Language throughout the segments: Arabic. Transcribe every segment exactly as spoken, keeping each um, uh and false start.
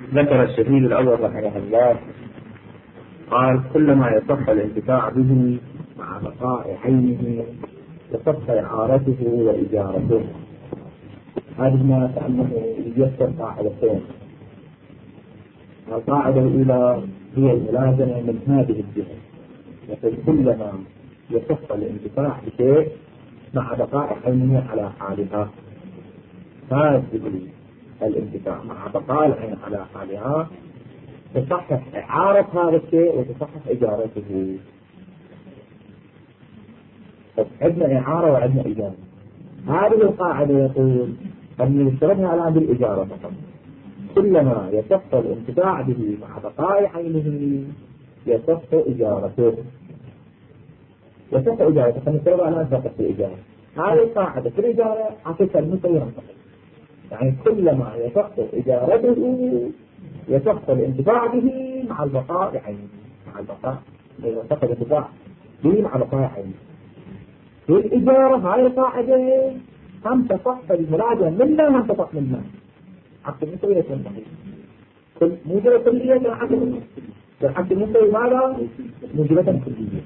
ذكر الشهيد الأول رحمه الله قال: كلما يصح الانتفاع به مع بقاء عينه يصح إعارته وإجارته. هذه كأنه يذكر قاعدتين. القاعدة الأولى هي الملازمة من هذه الجهة، مثل كلما يصح الانتفاع بشيء مع بقاء عينه على حالها، هذه الانتفاع مع بقاء العين على حالها تصحح إعارة هذا الشيء وتصحح إجارته. عندنا إعارة وعندنا إجارة. هذه القاعدة يقول أن يشترطها الآن بالإجارة فقط. كلما يصح الانتفاع به مع بقاء عينه يصح إجارته. يصح إجارته فنشترطها الآن فقط في الإجارة. هذه القاعدة في الإجارة عكسها المسيرة فقط. يعني كلما يصح إجارته يصح الانتفاع به مع البقاء عينه، مع البقاء يصح الانتفاع به مع بقاء عينه. في الإجارة هاي القاعدة هم تصح الملازمة منها هم تصح منها. عقد المسوي يكون صحيح. كل موجبة كلية كالعقد العقد المسوي ماذا؟ موجبة كلية.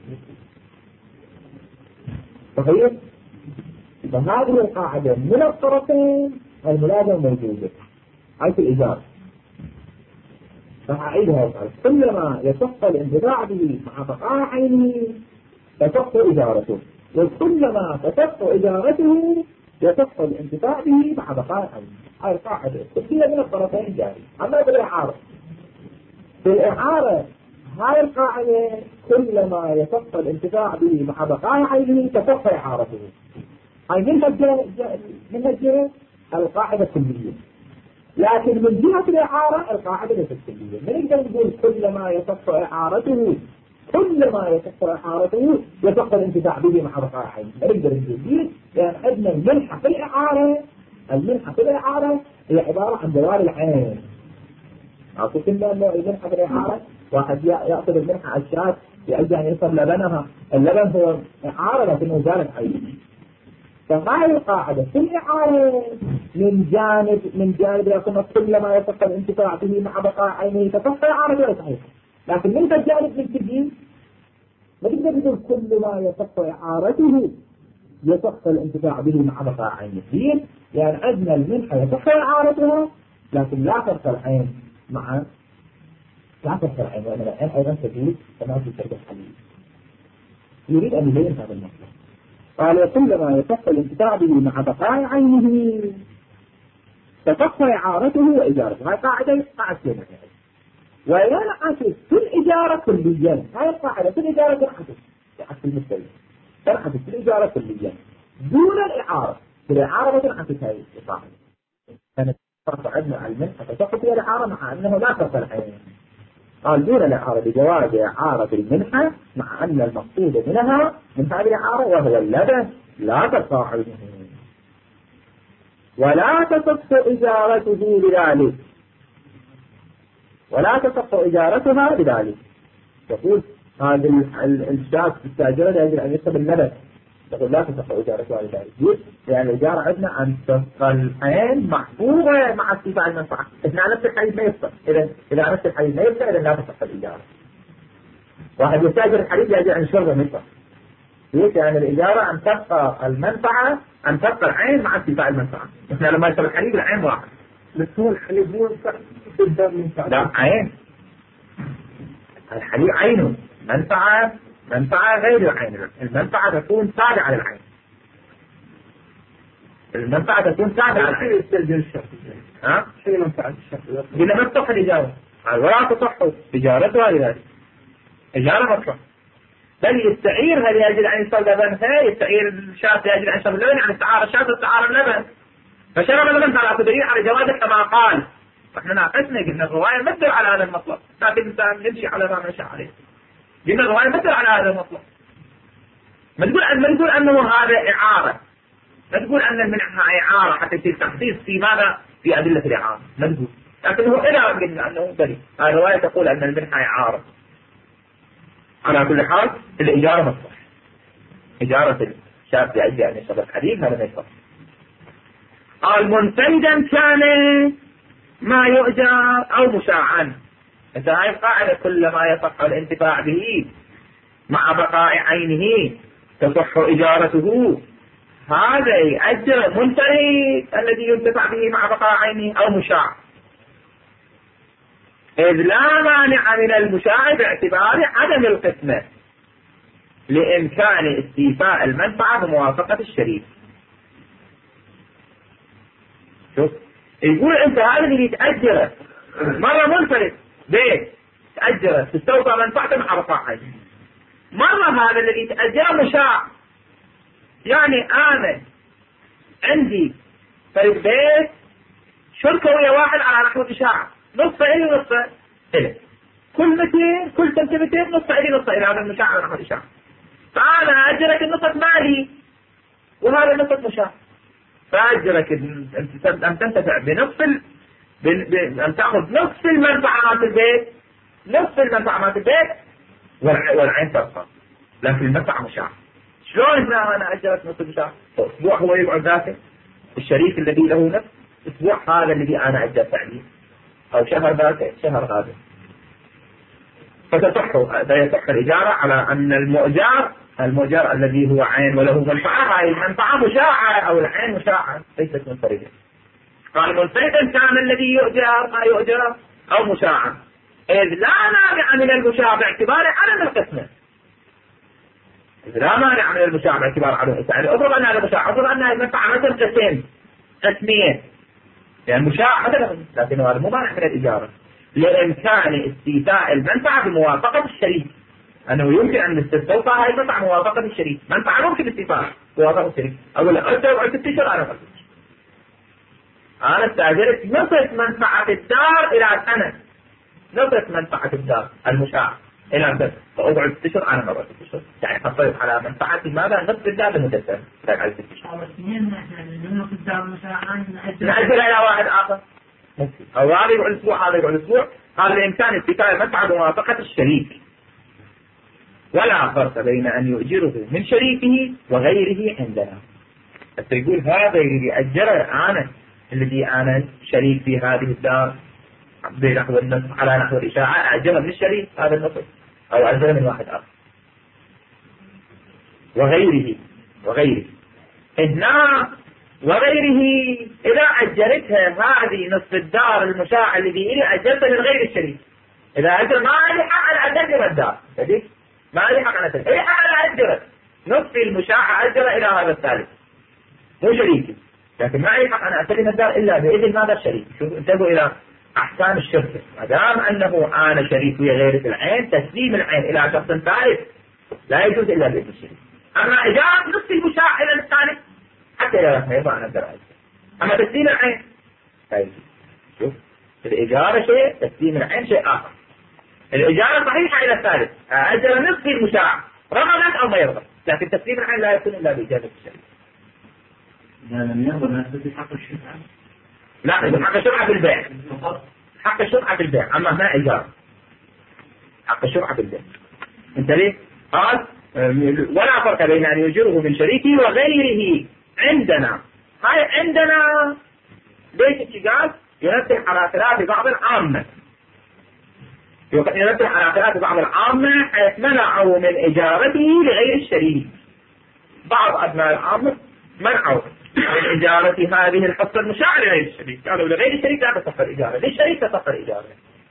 صحيح؟ فهذه القاعدة من الطرفين الملازمة موجودة. هاي في الإجارة. فأعيدها وقال: كلما يصح الانتفاع به مع بقاء عينه تصح إجارته، وكلما تصح إجارته يصح الانتفاع به مع بقاء عينه. هاي القاعدة كلها من الطرفين جاري. أما بالإعارة، في الإعارة هاي القاعدة كلما يصح الانتفاع به مع بقاء عينه تصح إعارته. هاي من الجهة من الجهة القاعدة كلية، لكن من جهة الإعارة القاعدة ليست كلية. ما نقدر نقول كلما يصح إعارته كلما يصح إعارته يصح الانتفاع به مع بقاء عينه. ما نقدر نقول يعني عندنا المنحة في الإعارة. المنحة في الإعارة هي عبارة عن زوال العين. أعطيك إنه المنحة في الإعارة واحد يأخذ المنحة الشاة يأجي أن يصل لبنها، اللبن هو إعارة لكنه زالت عينه. فهذه القاعدة في الإعارة من جانب من جانب يكون كلما يصح الانتفاع به مع بقاء عينه تصح إعارة غير صحيح. لكن من الجانب من تجي ما تقدر تقول كل ما يصح إعارته يصح الانتفاع به مع بقاء عينه. يعني عندنا المنحة يصح إعارتها لكن لا تصح العين مع لا تصح العين، لأن العين أيضا تجي كما في شرط الحديث. يريد أن يبين هذا المطلب. قال: كلما يصح الانتفاع به مع بقاء عينه تصح إعارته وإجارته. هاي قاعدة قاعدة كلمة. وإذا نعكس في الإجارة كليا، هاي القاعدة في الإجارة تنعكس تنعكس المستوى تنعكس في الإجارة كليا دون الإعارة. في الإعارة ما تنعكس هاي القاعدة. كانت فرق عندنا المنحة تصح فيها الإعارة مع أنه لا تصح العين. قال: دون الإعارة بجواز إعارة المنحة مع أن المقصود منها من هذه الإعارة وهو اللبن لا تصح عينه ولا تصح إجارته بذلك ولا تصح إجارتها بذلك. يقول هذا الشاب التاجر يجب أن يكتب اللبن، يقول لا تصح إجارتها بذلك. يعني الإجارة عندنا أن تبقى العين محفوظة مع استيفاء المنفعة. إحنا نفس الحديث ما يصح. إذا إذا نفس الحديث ما يصح إذا لا تصح الإجارة. واحد يستاجر الحديث يجب أن يشربه منفع. ليش؟ يعني الإجارة أن تبقى المنفعة أن تبقى العين مع استيفاء المنفعة. إحنا لما يصير الحديث العين واحد. بس هو الحليب مو منفعة. لا عين. الحليب عينه منفعة منفعة غير العين. المنفعة تكون تابعة للعين. المنفعة تكون تابعة للعين. يستلزم الشرط. ها؟ شيء منفعة الشرط. إذا ما تصح الإجارة ولا تصح إجارتها لذلك. إجارة ما تصح. بل يستعير هل يجب أن يصل لبنها، يستعير الشاة يجب أن يصل لبن، يعني استعار الشاة استعار اللبن. فشرب اللبن على تدريب على جوازه كما قال. فإحنا ناقشنا قلنا الرواية ما تدل على هذا المطلب، لكن الإنسان يمشي على ما مشى عليه. قلنا الرواية ما تدل على هذا المطلب. ما تقول أن ما تقول أنه هذا إعارة، ما تقول أن المنحة إعارة حتى يصير تخصيص في ماذا في أدلة الإعارة، ما تقول. لكنه إذا قلنا أنه دليل، الرواية تقول أن المنحة إعارة. على كل حال الإجارة مصلح. إجارة الشاب يأتي أن يشرب الحديث هذا ما يصح. قال: منفردا كان ما يؤجر أو مشاعا. إذا هاي القاعدة كل ما يصح الانتفاع به مع بقاء عينه تصح إجارته، هذا يأجر منفرد الذي ينتفع به مع بقاء عينه أو مشاع، إذ لا مانع من المشاع باعتبار عدم القسمة لإمكان استيفاء المنفعة بموافقة الشريك. شوف يقول أنت هذا اللي يتأجره مرة منفرد بيت تأجره تستوفى منفعته مع بقاء عينه، مرة هذا الذي يتأجره مشاع، يعني أنا عندي فريق بيت شركة ويا واحد على نحو إشاعة، نص إلي ونص إلي، كل متين كل سنتيمتر نص إلي نص إلي، هذا المشاع على نحو إشاعة، فأنا أجرك النصف مالي وهذا النصف مشاع، فأجرك أن تنتفع بنصف ال... ب... ب... أن تأخذ نصف المنفعة مال البيت، نصف المنفعة مال البيت والع... والعين تبقى، لكن المنفعة مشاع. شلون إذا أنا أجرت نصف مشاع؟ أسبوع هو يقعد ذاته الشريك الذي له نفس، أسبوع هذا الذي أنا أجرت عليه، أو شهر ذاته شهر هذا، فتصح يصح الإجارة على أن المؤجر المؤجر الذي هو عين وله منفعة، هاي المنفعة مشاعة أو العين مشاعة ليست منفردة. قال منفردا كان الذي يؤجر ما يؤجر أو مشاعا، إذ لا مانع من المشاع باعتبار عدم القسمة، إذ لا مانع من المشاع باعتبار عدم القسمة. يعني أفرض أن هذا مشاع، أفرض أن هذه المنفعة مثلا قسم قسمية، يعني مشاع مثلا، لكن هذا مو مانع من الإجارة لإمكان استيفاء المنفعة بموافقة الشريك، أنه يمكن أن تستوفى هذه المنفعة بموافقة الشريك، منفعة ممكن استيفاء بموافقة الشريك. أقول لك أنت وعدت تشتري أنا قلت أنا استأجرت نصف منفعة الدار إلى سنة، نصف منفعة الدار المشاع إلى سنة، فأقعد تشتري أنا مرة تشتري، يعني حصلت على منفعتي ماذا نصف الدار لمدة سنة، تقعد تشتري. نأجل إلى واحد آخر. أو هذا يقعد أسبوع هذا يقعد أسبوع، هذا الإمكان استيفاء المنفعة بموافقة الشريك، ولا فرق بين أن يؤجره من شريكه وغيره عندنا. حتى يقول هذا اللي أجره أنا الذي أنا شريك في هذه الدار بنحو النصف على نحو الإشاعة، أجره من الشريك هذا النصف أو أجره من واحد آخر وغيره وغيره هنا وغيره. إذا أجرتها هذه نصف الدار المشاع الذي إلي أجرته من غير الشريك، إذا أجر ما لي حق أن أجر الدار فديك ما لي حق أن أجر، إلي حق أن أجر نصف المشاع أجر إلى هذا الثالث مو شريكي، لكن ما لي حق أن أسلم الدار إلا بإذن ماذا الشريك. شوفوا انتبهوا إلى أحكام الشركة، ما دام أنه أنا شريك ويا غيري في العين، تسليم العين إلى شخص ثالث لا يجوز إلا بإذن الشريك. أما إجارة نصف المشاع إلى الثالث حتى لا يضع عن الدرجة، أما تسليم العين طيب شوف الإجارة شيء، تسليم العين شيء آخر. الإجارة صحيحة إلى الثالث، أجل نصف المشاع رغبت أو ما يرغب، لكن تسليم العين لا يكون إلا بإجازة الشريك. إذا لم يرغب نفسه حق الشرعة، لا حق الشرعة بالبيع، حق الشرعة بالبيع، أما ما إجارة حق الشرعة بالبيع. أنت ليه؟ قال ولا فرق بين أن يجره من شريكه وغيره عندنا. هاي عندنا ليش الشجاز ينبه على خلاف بعض العامة، ينبه على خلاف بعض العامة حيث منعوا من إجارته لغير الشريك. بعض أبناء العامة منعوا من إجارة هذه الحصة المشاعة لغير الشريك، قالوا لغير الشريك لا تصح الإجارة، للشريك تصح الإجارة.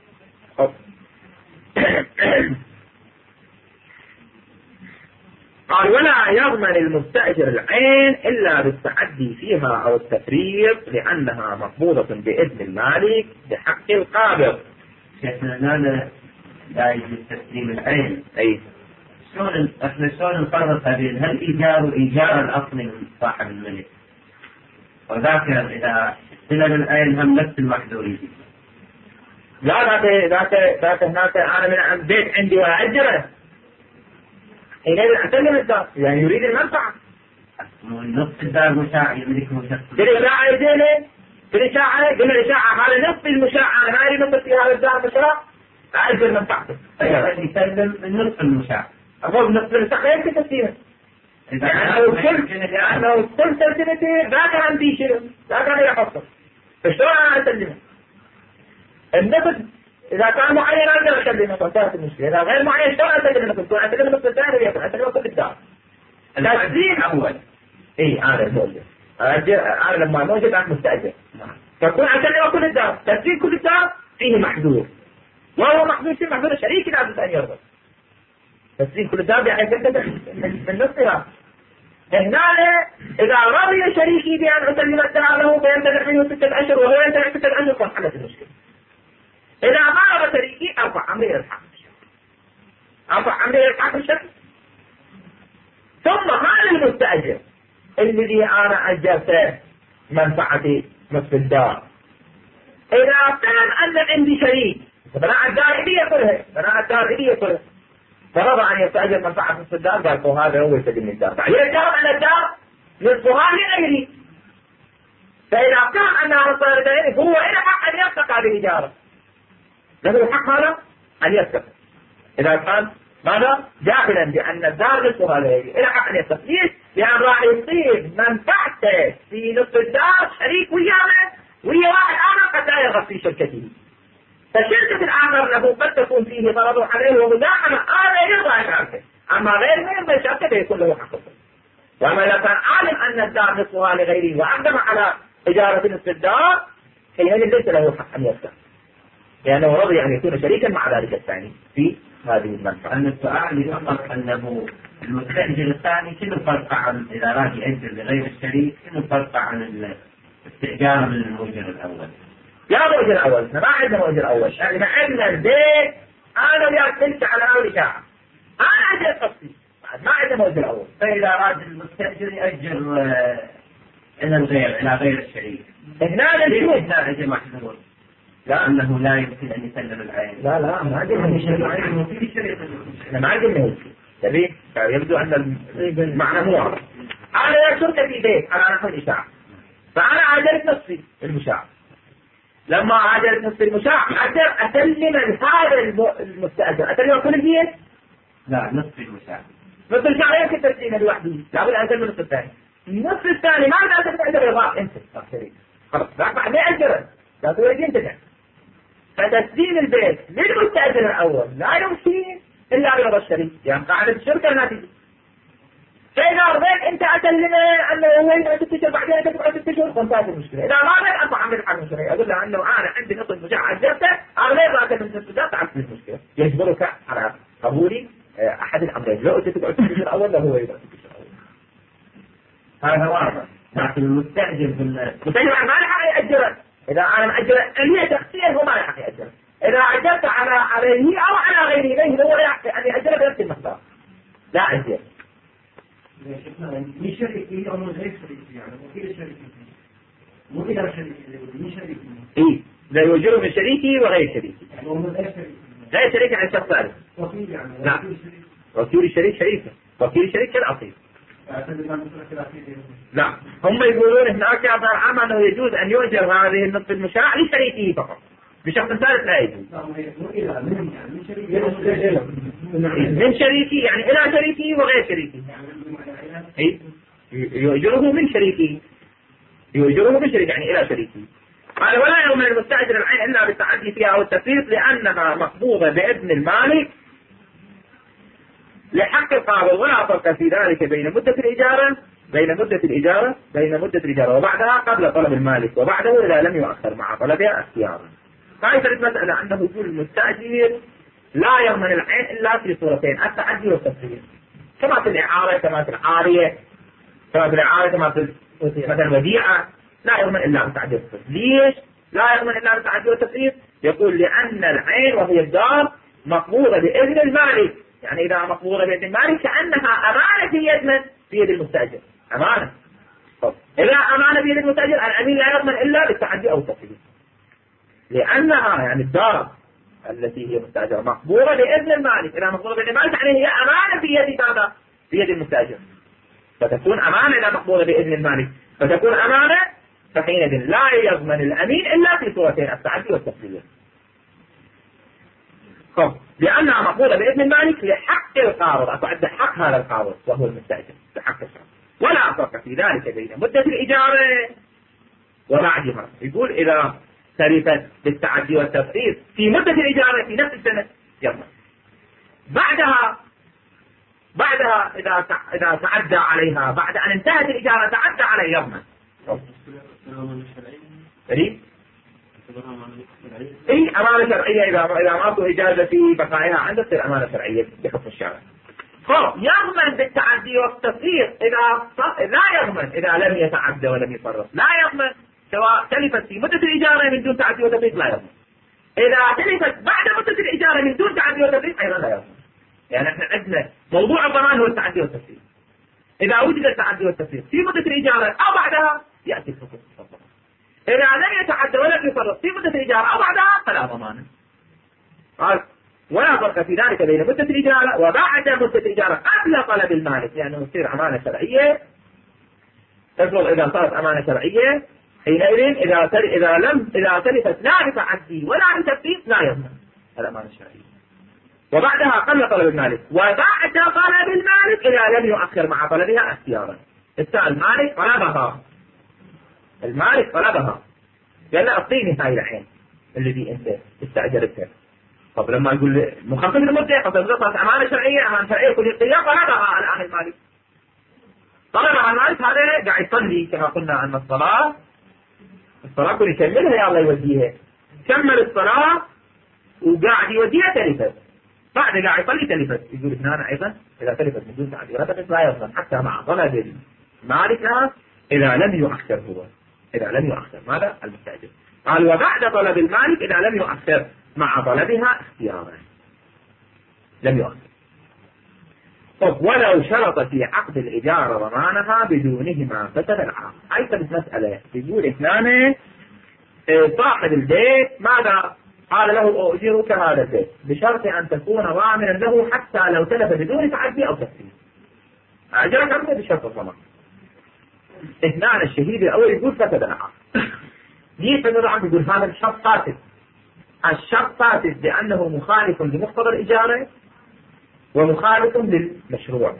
قال ولا يضمن المستأجر العين إلا بالتعدي فيها أو التفريط لأنها مقبوضة بإذن المالك بحق القابض. شيخنا لا يجوز تسليم العين. أي شلون احنا شلون نفرق بين هل إيجار إيجار الأصلي من صاحب الملك وذاك إذا استلم العين هم نفس المحذورين؟ لا ذاك ذاك ذاك هناك أنا من بيت عندي وأجره حينئذ أسلم الدار، يعني يريد المنفعة. نصف الدار مشاع يملكه شخص. في الإشاعة يجيني في الإشاعة قلنا الإشاعة هذا نصف المشاع أنا ما أريد نصف في هذا الدار مشاع أجر منفعته. يسلم النصف المشاع. أقول نصف المشاع يمكن تسليمه. لأنه كل لأنه كل سلسلته ذاك عندي شيء ذاك أنا يحصل. فشلون أنا أسلمه؟ النفس إذا كان معين أقدر أكلمك وانتهت المشكلة، إذا غير معين شلون أكلمك؟ تكون أكلمك بالثاني ويكون أكلمك بالدار. التسليم أول. إيه أنا بقول لك. أنا لما موجود أنا مستأجر. فكون أكلمك كل الدار، تسليم كل الدار فيه محذور. وهو محذور شيء محذور شريك لابد أن يرضى. تسليم كل الدار يعني جدد من نفسها. هنا إذا رضي شريكي بأن أسلم الدار له فينتفع منه ستة أشهر وهو ينتفع ستة أشهر فانحلت المشكلة. إذا ما رضى شريكي أرفع أمري إلى الحاكم الشرعي. أرفع أمري إلى الحاكم الشرعي. ثم هذا المستأجر الذي أنا أجرته منفعتي نصف الدار، إذا كان أن عندي شريك بناء الدار إلي كلها، بناء الدار إلي كلها، فرضى أن يستأجر منفعة نصف الدار، قال هذا هو يستلم الدار، بعدين يتجرب أن الدار نصفها لغيري. فإذا كان أنها نصفها لغيري هو إلى حق أن يفسق هذه الإجارة، له الحق هذا أن يفسق. إذا كان ماذا؟ جاهلا بأن الدار نصفها لغيري إلى حق أن يفسق. ليش؟ لأن راح يصير منفعته في نصف الدار شريك وياه ويا واحد آخر قد لا يرغب في شركته. فشركة الآخر له قد تكون فيه ضرر عليه ومزاحمة، هذا يرضى شركته، أما غير ما يرضى شركته يكون له حق. وأما إذا كان عالم أن الدار نصفها لغيره وأقدم على إجارة نصف الدار حينئذ ليس له حق أن يفتح، لأنه رضي أن يكون شريكا مع ذلك الثاني في هذه المنفعة. أن السؤال يفقط أنه المستأجر الثاني شنو الفرق عن إذا راد يأجر لغير الشريك؟ شنو الفرق عن الاستئجار من المؤجر الأول؟ يا مؤجر الأول ما عندنا مؤجر أول، احنا عندنا البيت أنا وياك تمشي على أول ساعة، أنا أجر قصدي ما عندنا مؤجر أول. فإذا راد المستأجر يأجر إلى الغير إلى غير الشريك هنا نشوف لا أجر محذور لأنه لا يمكن أن يسلم العين. لا لا ما عندنا شريك، احنا ما عندنا تبي يبدو أن المعنى مو واضح. أنا يا شركة في بيت أنا أخذ إشاعة، فأنا عادلت نصفي المشاع، لما عادلت نصفي المشاع أقدر أسلم هذا المستأجر أسلم كل البيت؟ لا نصف المشاع. نصف المشاع يمكن تسليمه لوحده، لابد أن أسلم النصف الثاني. النصف الثاني ما أقدر أسلم رضا أنت شريك خلاص لا بعد ما أجره لا تريد أنت. فتسليم البيت للمستأجر الأول لا يمكن إلا برضا الشريك، يعني قاعدة الشركة لا تجي. فإذا رضيت أنت أسلمه أنه وين ست أشهر بعدين تقعد ست أشهر وانتهت المشكلة. إذا ما رضيت أرفع عن الحاكم الشرعي أقول له أنه أنا عندي نصف مشاع أجرته أنا غير راكب من نصف تعرف المشكلة، يجبرك على قبولي أحد الأمرين، لو أنت تقعد ست أشهر أول لا هو يقعد ست أشهر أول. هذا واضح. لكن المستأجر المستأجر ما له حق يأجره. إذا أنا مأجره هي شخصيا هو ما له حق يأجره. إذا أجرت على عليه أو على غيره غيره هو يحق أن يأجره بنفس المقدار. لا أجر. من شريكي أو من غير شريكي يعني وكيل شريكي مو إلى شريكي من شريكي. إيه لا يوجد من شريكي وغير شريكي. يعني ومن غير شريكي. غير شريكي عن شخص ثالث. وكيل يعني. نعم. وكيل الشريك شريكه. وكيل الشريك كالأصيل. لا هم يقولون هناك يا أبا العام أنه يجوز أن يؤجر هذه النصف المشاع لشريكه فقط. بشخص ثالث لا يجوز. من شريكي يعني إلى شريكي وغير شريكي. إيه يؤجره من شريكي يؤجره من شريكي يعني إلى شريكي. قال ولا يؤمن المستأجر العين إلا بالتعدي فيها أو التفريط لأنها مقبوضة بإذن المالك لحق القابض، ولا فرق في ذلك بين مدة الإجارة بين مدة الإجارة بين مدة الإجارة وبعدها قبل طلب المالك وبعده إذا لم يؤخر مع طلبها اختيارا. هذه المسألة أنه يقول المستأجر لا يضمن العين إلا في صورتين، التعدي والتفريط، كما في الإعارة كما في العارية كما في الإعارة كما في مثلا الوديعة لا يضمن إلا بالتعدي والتفريط. ليش لا يضمن إلا بالتعدي والتفريط؟ يقول لأن العين وهي الدار مقبوضة بإذن المالك، يعني إذا مقبوضة بيد المالك كأنها أمانة في يد من؟ في يد المستأجر، أمانة. طب إذا أمانة في يد المستأجر الأمين لا يضمن إلا بالتعدي أو التفريط، لأنها يعني الدار التي هي مستأجرة مقبوضة بإذن المالك، إذا مقبوضة بإذن المالك يعني هي أمانة في يد ماذا؟ في يد المستأجر، فتكون أمانة إذا مقبوضة بإذن المالك فتكون أمانة، فحينئذ لا يضمن الأمين إلا في صورتين التعدي والتفريط. خب لأنها مقبولة بإذن المالك لحق القارض، أتعد حق هذا القارض وهو المستأجر لحق الشخص، ولا فرق في ذلك بين مدة الإجارة وبعدها. يقول إذا تلفت بالتعدي والتفريط في مدة الإجارة في نفس السنة يضمن. بعدها بعدها إذا إذا تعدى عليها بعد أن انتهت الإجارة تعدى عليه يضمن. اي امانه شرعيه اذا اذا ماكو اجازه في بقائها عنده تصير امانه شرعيه بحكم الشرع. يضمن بالتعدي والتفريط اذا لا يضمن اذا لم يتعدى ولم يفرط، لا يضمن سواء تلفت في مده الاجاره من دون تعدي وتفريط لا يضمن. اذا تلفت بعد مده الاجاره من دون تعدي وتفريط ايضا لا يضمن. يعني احنا عندنا موضوع الضمان هو التعدي والتفريط. اذا وجد التعدي والتفريط في مده الاجاره او بعدها ياتي الحكم الضمان. إذا لم يتعدى ولم يفرط في مدة الإجارة أو بعدها فلا ضمان. قال ولا فرق في ذلك بين مدة الإجارة وبعد مدة الإجارة قبل طلب المالك، لأنه يعني يصير أمانة شرعية. تفضل إذا صارت أمانة شرعية حينئذ إذا تل... إذا لم إذا تلفت لا بتعدي ولا بتفريط لا يضمن الأمانة الشرعية. وبعدها قبل طلب المالك وبعد طلب المالك إذا لم يؤخر مع طلبها اختيارا. السائل المالك طلبها المالك طلبها قال له اعطيني هاي العين الذي انت استاجرتها. طب لما يقول مخفف المده قد صارت امانه شرعيه امانه شرعيه كل اختيار طلبها الان المالك. طلبها المالك هذا قاعد يصلي كما قلنا ان الصلاه الصلاه كل يكملها يا الله يوديها. كمل الصلاه وقاعد يوديها تلفت. بعد قاعد يصلي تلفت. يقول هنا ايضا اذا تلفت من دون تعدي ولا تلفت لا يضمن حتى مع طلب المالك لها اذا لم يؤخر هو. إذا لم يؤخر ماذا؟ المستأجر. قال وبعد طلب المالك إذا لم يؤخر مع طلبها اختيارا. لم يؤخر. طب ولو شرط في عقد الإجارة ضمانها بدونهما فسد العقد. أي مسألة يقول اثنان صاحب البيت ماذا؟ قال له أؤجرك هذا البيت بشرط أن تكون ضامنا له حتى لو تلف بدون تعدي أو تفسير. أجرك أنت بشرط الضمان. اثنان الشهيد الأول يقول فسد العقد. يجي العقد يقول هذا الشرط فاسد. الشرط فاسد لأنه مخالف لمقتضى الإجارة ومخالف للمشروع.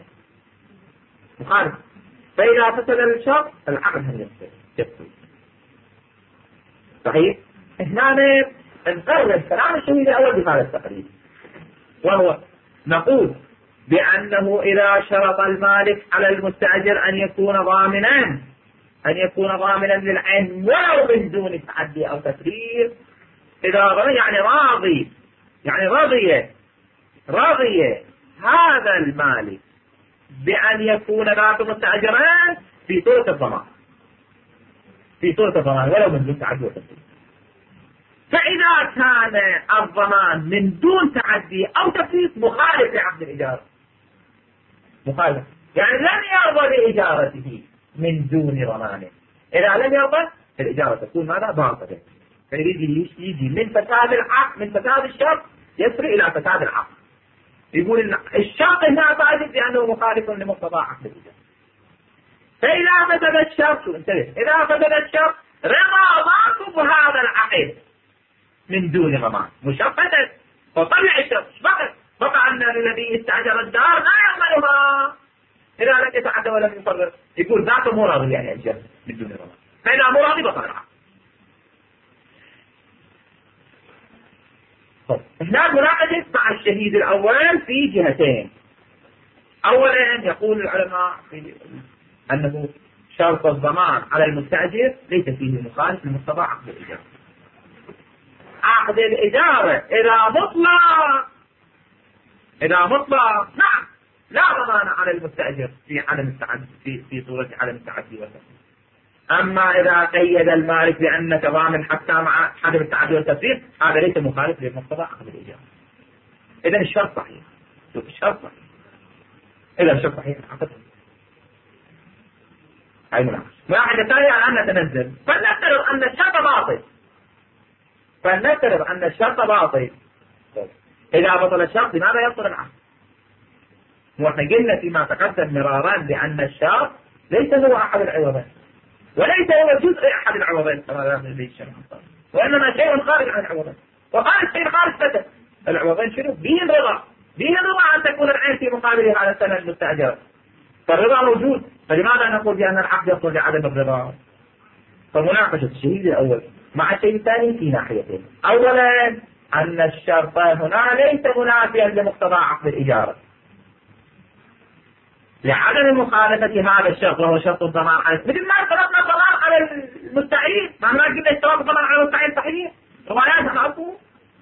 مخالف. فإذا فسد الشرط العقد هم يفسد. صحيح؟ هنا نقرر كلام الشهيد الأول بهذا التقرير. وهو نقول بأنه إذا شرط المالك على المستأجر أن يكون ضامنا أن يكون ضامنا للعين ولو من دون تعدي أو تفريط. إذا يعني راضي يعني راضية راضية هذا المالك بأن يكون ذات مستأجران في صورة الضمان في صورة الضمان ولو من دون تعدي وتفريط. فإذا كان الضمان من دون تعدي أو تفريط مخالف لعقد الإجارة مخالف يعني لم يرضى بإجارته من دون ضمانه. إذا لم يرضى الإجارة تكون ماذا؟ باطلة. فيجي يجي من فساد العقد من فساد الشرط يسري إلى فساد العقد. يقول الشرط هنا فاسد لأنه مخالف لمقتضى عقد الإجارة. فإذا فسد الشرط انتبه إذا فسد الشرط رضا ضاق بهذا العقد من دون ضمان مشفدة فطلع الشرط فقط بقى أن الذي استأجر الدار لا يضمنها إذا لم يتعدى ولم يفرط. يقول ذاته مو راضي يعني أجر من دون ضمان. فإذا مو راضي بطل العقد. هنا مناقشة مع الشهيد الأول في جهتين. أولا يقول العلماء أنه شرط الضمان على المستأجر ليس فيه مخالف لمقتضى عقد الإجارة. عقد الإجارة إذا مطلق إذا مطلق نعم لا ضمان على المستأجر في عدم التعدي في في صورة عدم التعدي والتفريط. أما إذا قيد المالك بأنك ضامن حتى مع عدم التعدي والتفريط هذا ليس مخالف لمقتضى عقد الإجارة. إذا الشرط صحيح. شوف الشرط صحيح. إذا الشرط صحيح عقد. هاي مناقشة. واحدة ثانية الآن نتنزل فلنفترض أن الشرط باطل. فلنفترض أن الشرط باطل. إذا بطل الشرط لماذا يبطل العقد؟ وإحنا قلنا فيما تقدم مرارا بأن الشرط ليس هو أحد العوضين وليس هو جزء أحد العوضين وإنما شيء خارج عن العوضين. وقال الشيء خارج فتح العوضين شنو؟ به الرضا به الرضا أن تكون العين في مقابل على السنة المستأجرة. فالرضا موجود. فلماذا نقول بأن العقد يصل لعدم الرضا؟ فمناقشة الشهيد الأول مع الشيء الثاني في ناحيتين. أولا أن الشرط هنا ليس منافيا لمقتضى عقد الإجارة لعدم مخالفة هذا الشرط وهو شرط الضمان على مثل ما اشترطنا الضمان على المستعين. ما ما قلنا اشتراط الضمان على المستعين صحيح روايات نعرفه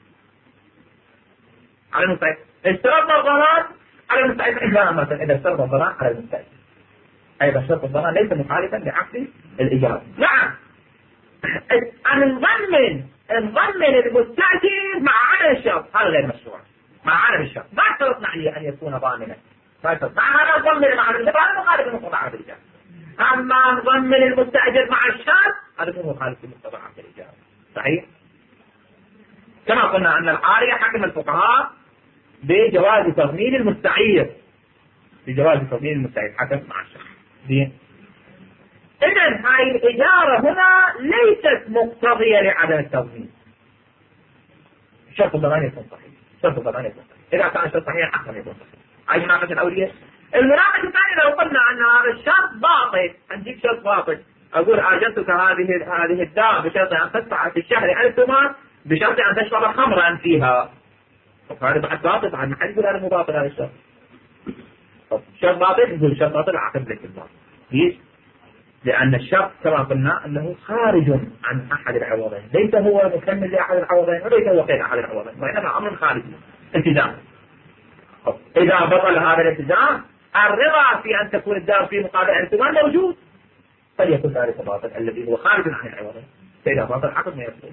على المستعين اشترطنا الضمان على المستعين إلا مثلا إذا اشترط الضمان على المستعين أيضا شرط الضمان ليس مخالفا لعقد الإجارة. نعم أن نضمن نضمن المستأجر مع عدم الشرط هذا غير مشروع. مع عدم الشرط ما اشترطنا عليه أن يكون ضامنا ما اشترط مع هذا نضمن مع عدم الشرط هذا مخالف لمقتضى عقد الإجارة. أما نضمن المستأجر مع الشرط هذا هو مخالف لمقتضى عقد الإجارة. صحيح. كما قلنا أن العارية حكم الفقهاء بجواز تضمين المستعير بجواز تضمين المستعير حكم مع الشرط. زين. إذن هاي الإجارة هنا ليست مقتضية لعدم التضمين. شرط الضمان يكون صحيح. شرط الضمان يكون صحيح. إذا كان الشرط صحيح حقا يكون صحيح. هاي المناقشة الأولية. المناقشة الثانية لو قلنا أن هذا الشرط باطل، عندك شرط باطل، أقول أجلتك هذه هذه الدار بشرط أن تدفع في الشهر ألف تومان بشرط أن تشرب خمرا فيها. هذا بعد باطل، بعد ما حد يقول هذا مو باطل هذا الشرط. شرط باطل يقول شرط باطل عقد لك الباطل. ليش؟ لأن الشرط كما قلنا أنه خارج عن أحد العوضين، ليس هو مكمل لأحد العوضين وليس هو غير أحد العوضين، وإنما أمر خارج التزام. إذا بطل هذا الالتزام الرضا في أن تكون الدار في مقابل الالتزام موجود، فليكن ذلك باطل الذي هو خارج عن العوضين. فإذا باطل عقد ما يبطل.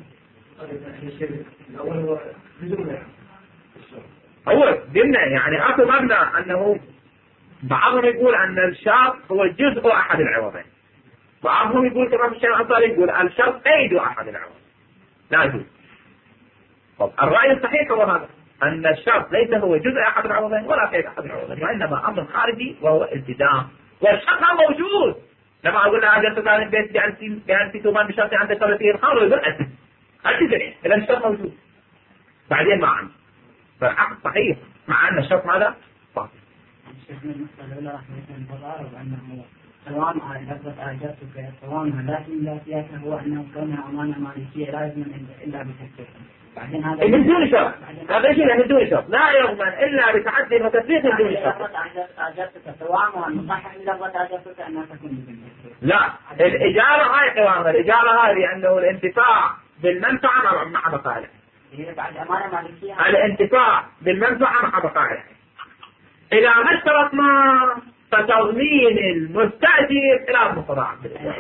هو ضمن يعني أخذ مبنى أنه بعضهم يقول أن الشرط هو جزء أحد العوضين، بعضهم يقول كما في الشرع الأصلي يقول الشرط قيد أحد العوضين لا يجوز. الرأي الصحيح هو هذا أن الشرط ليس هو جزء أحد العوضين ولا قيد أحد العوضين، وإنما أمر خارجي وهو التزام. والشرط موجود. لما أقول له أجل تزال البيت بأنت تومان بشرط عند شرط فيه الخمر يقول أنت أنت إذا الشرط موجود بعدين ما عنده فالعقد صحيح مع أن الشرط ماذا؟ باطل. الشيخ من المسألة الأولى راح يكون التضارب أنه سواء على لفظة أجلتك سواء لكن لا سياسة هو أنه كونها أمانة مالكية لا يضمن إلا بتسليم. بعدين هذا من دون شرط. هذا شيء من دون شرط لا يضمن إلا بتعدي وتسليم من دون شرط. لفظة أجلتك سواء والمصحح لفظة أجلتك أنها تكون بدون لا الإجارة هاي قوامها الإجارة هذه أنه الانتفاع بالمنفعة مع بقائها. بعد أمانة مالكية. الانتفاع بالمنفعة مع بقائها. إذا ما اشترطنا فتضمين المستأجر إلى مقتضى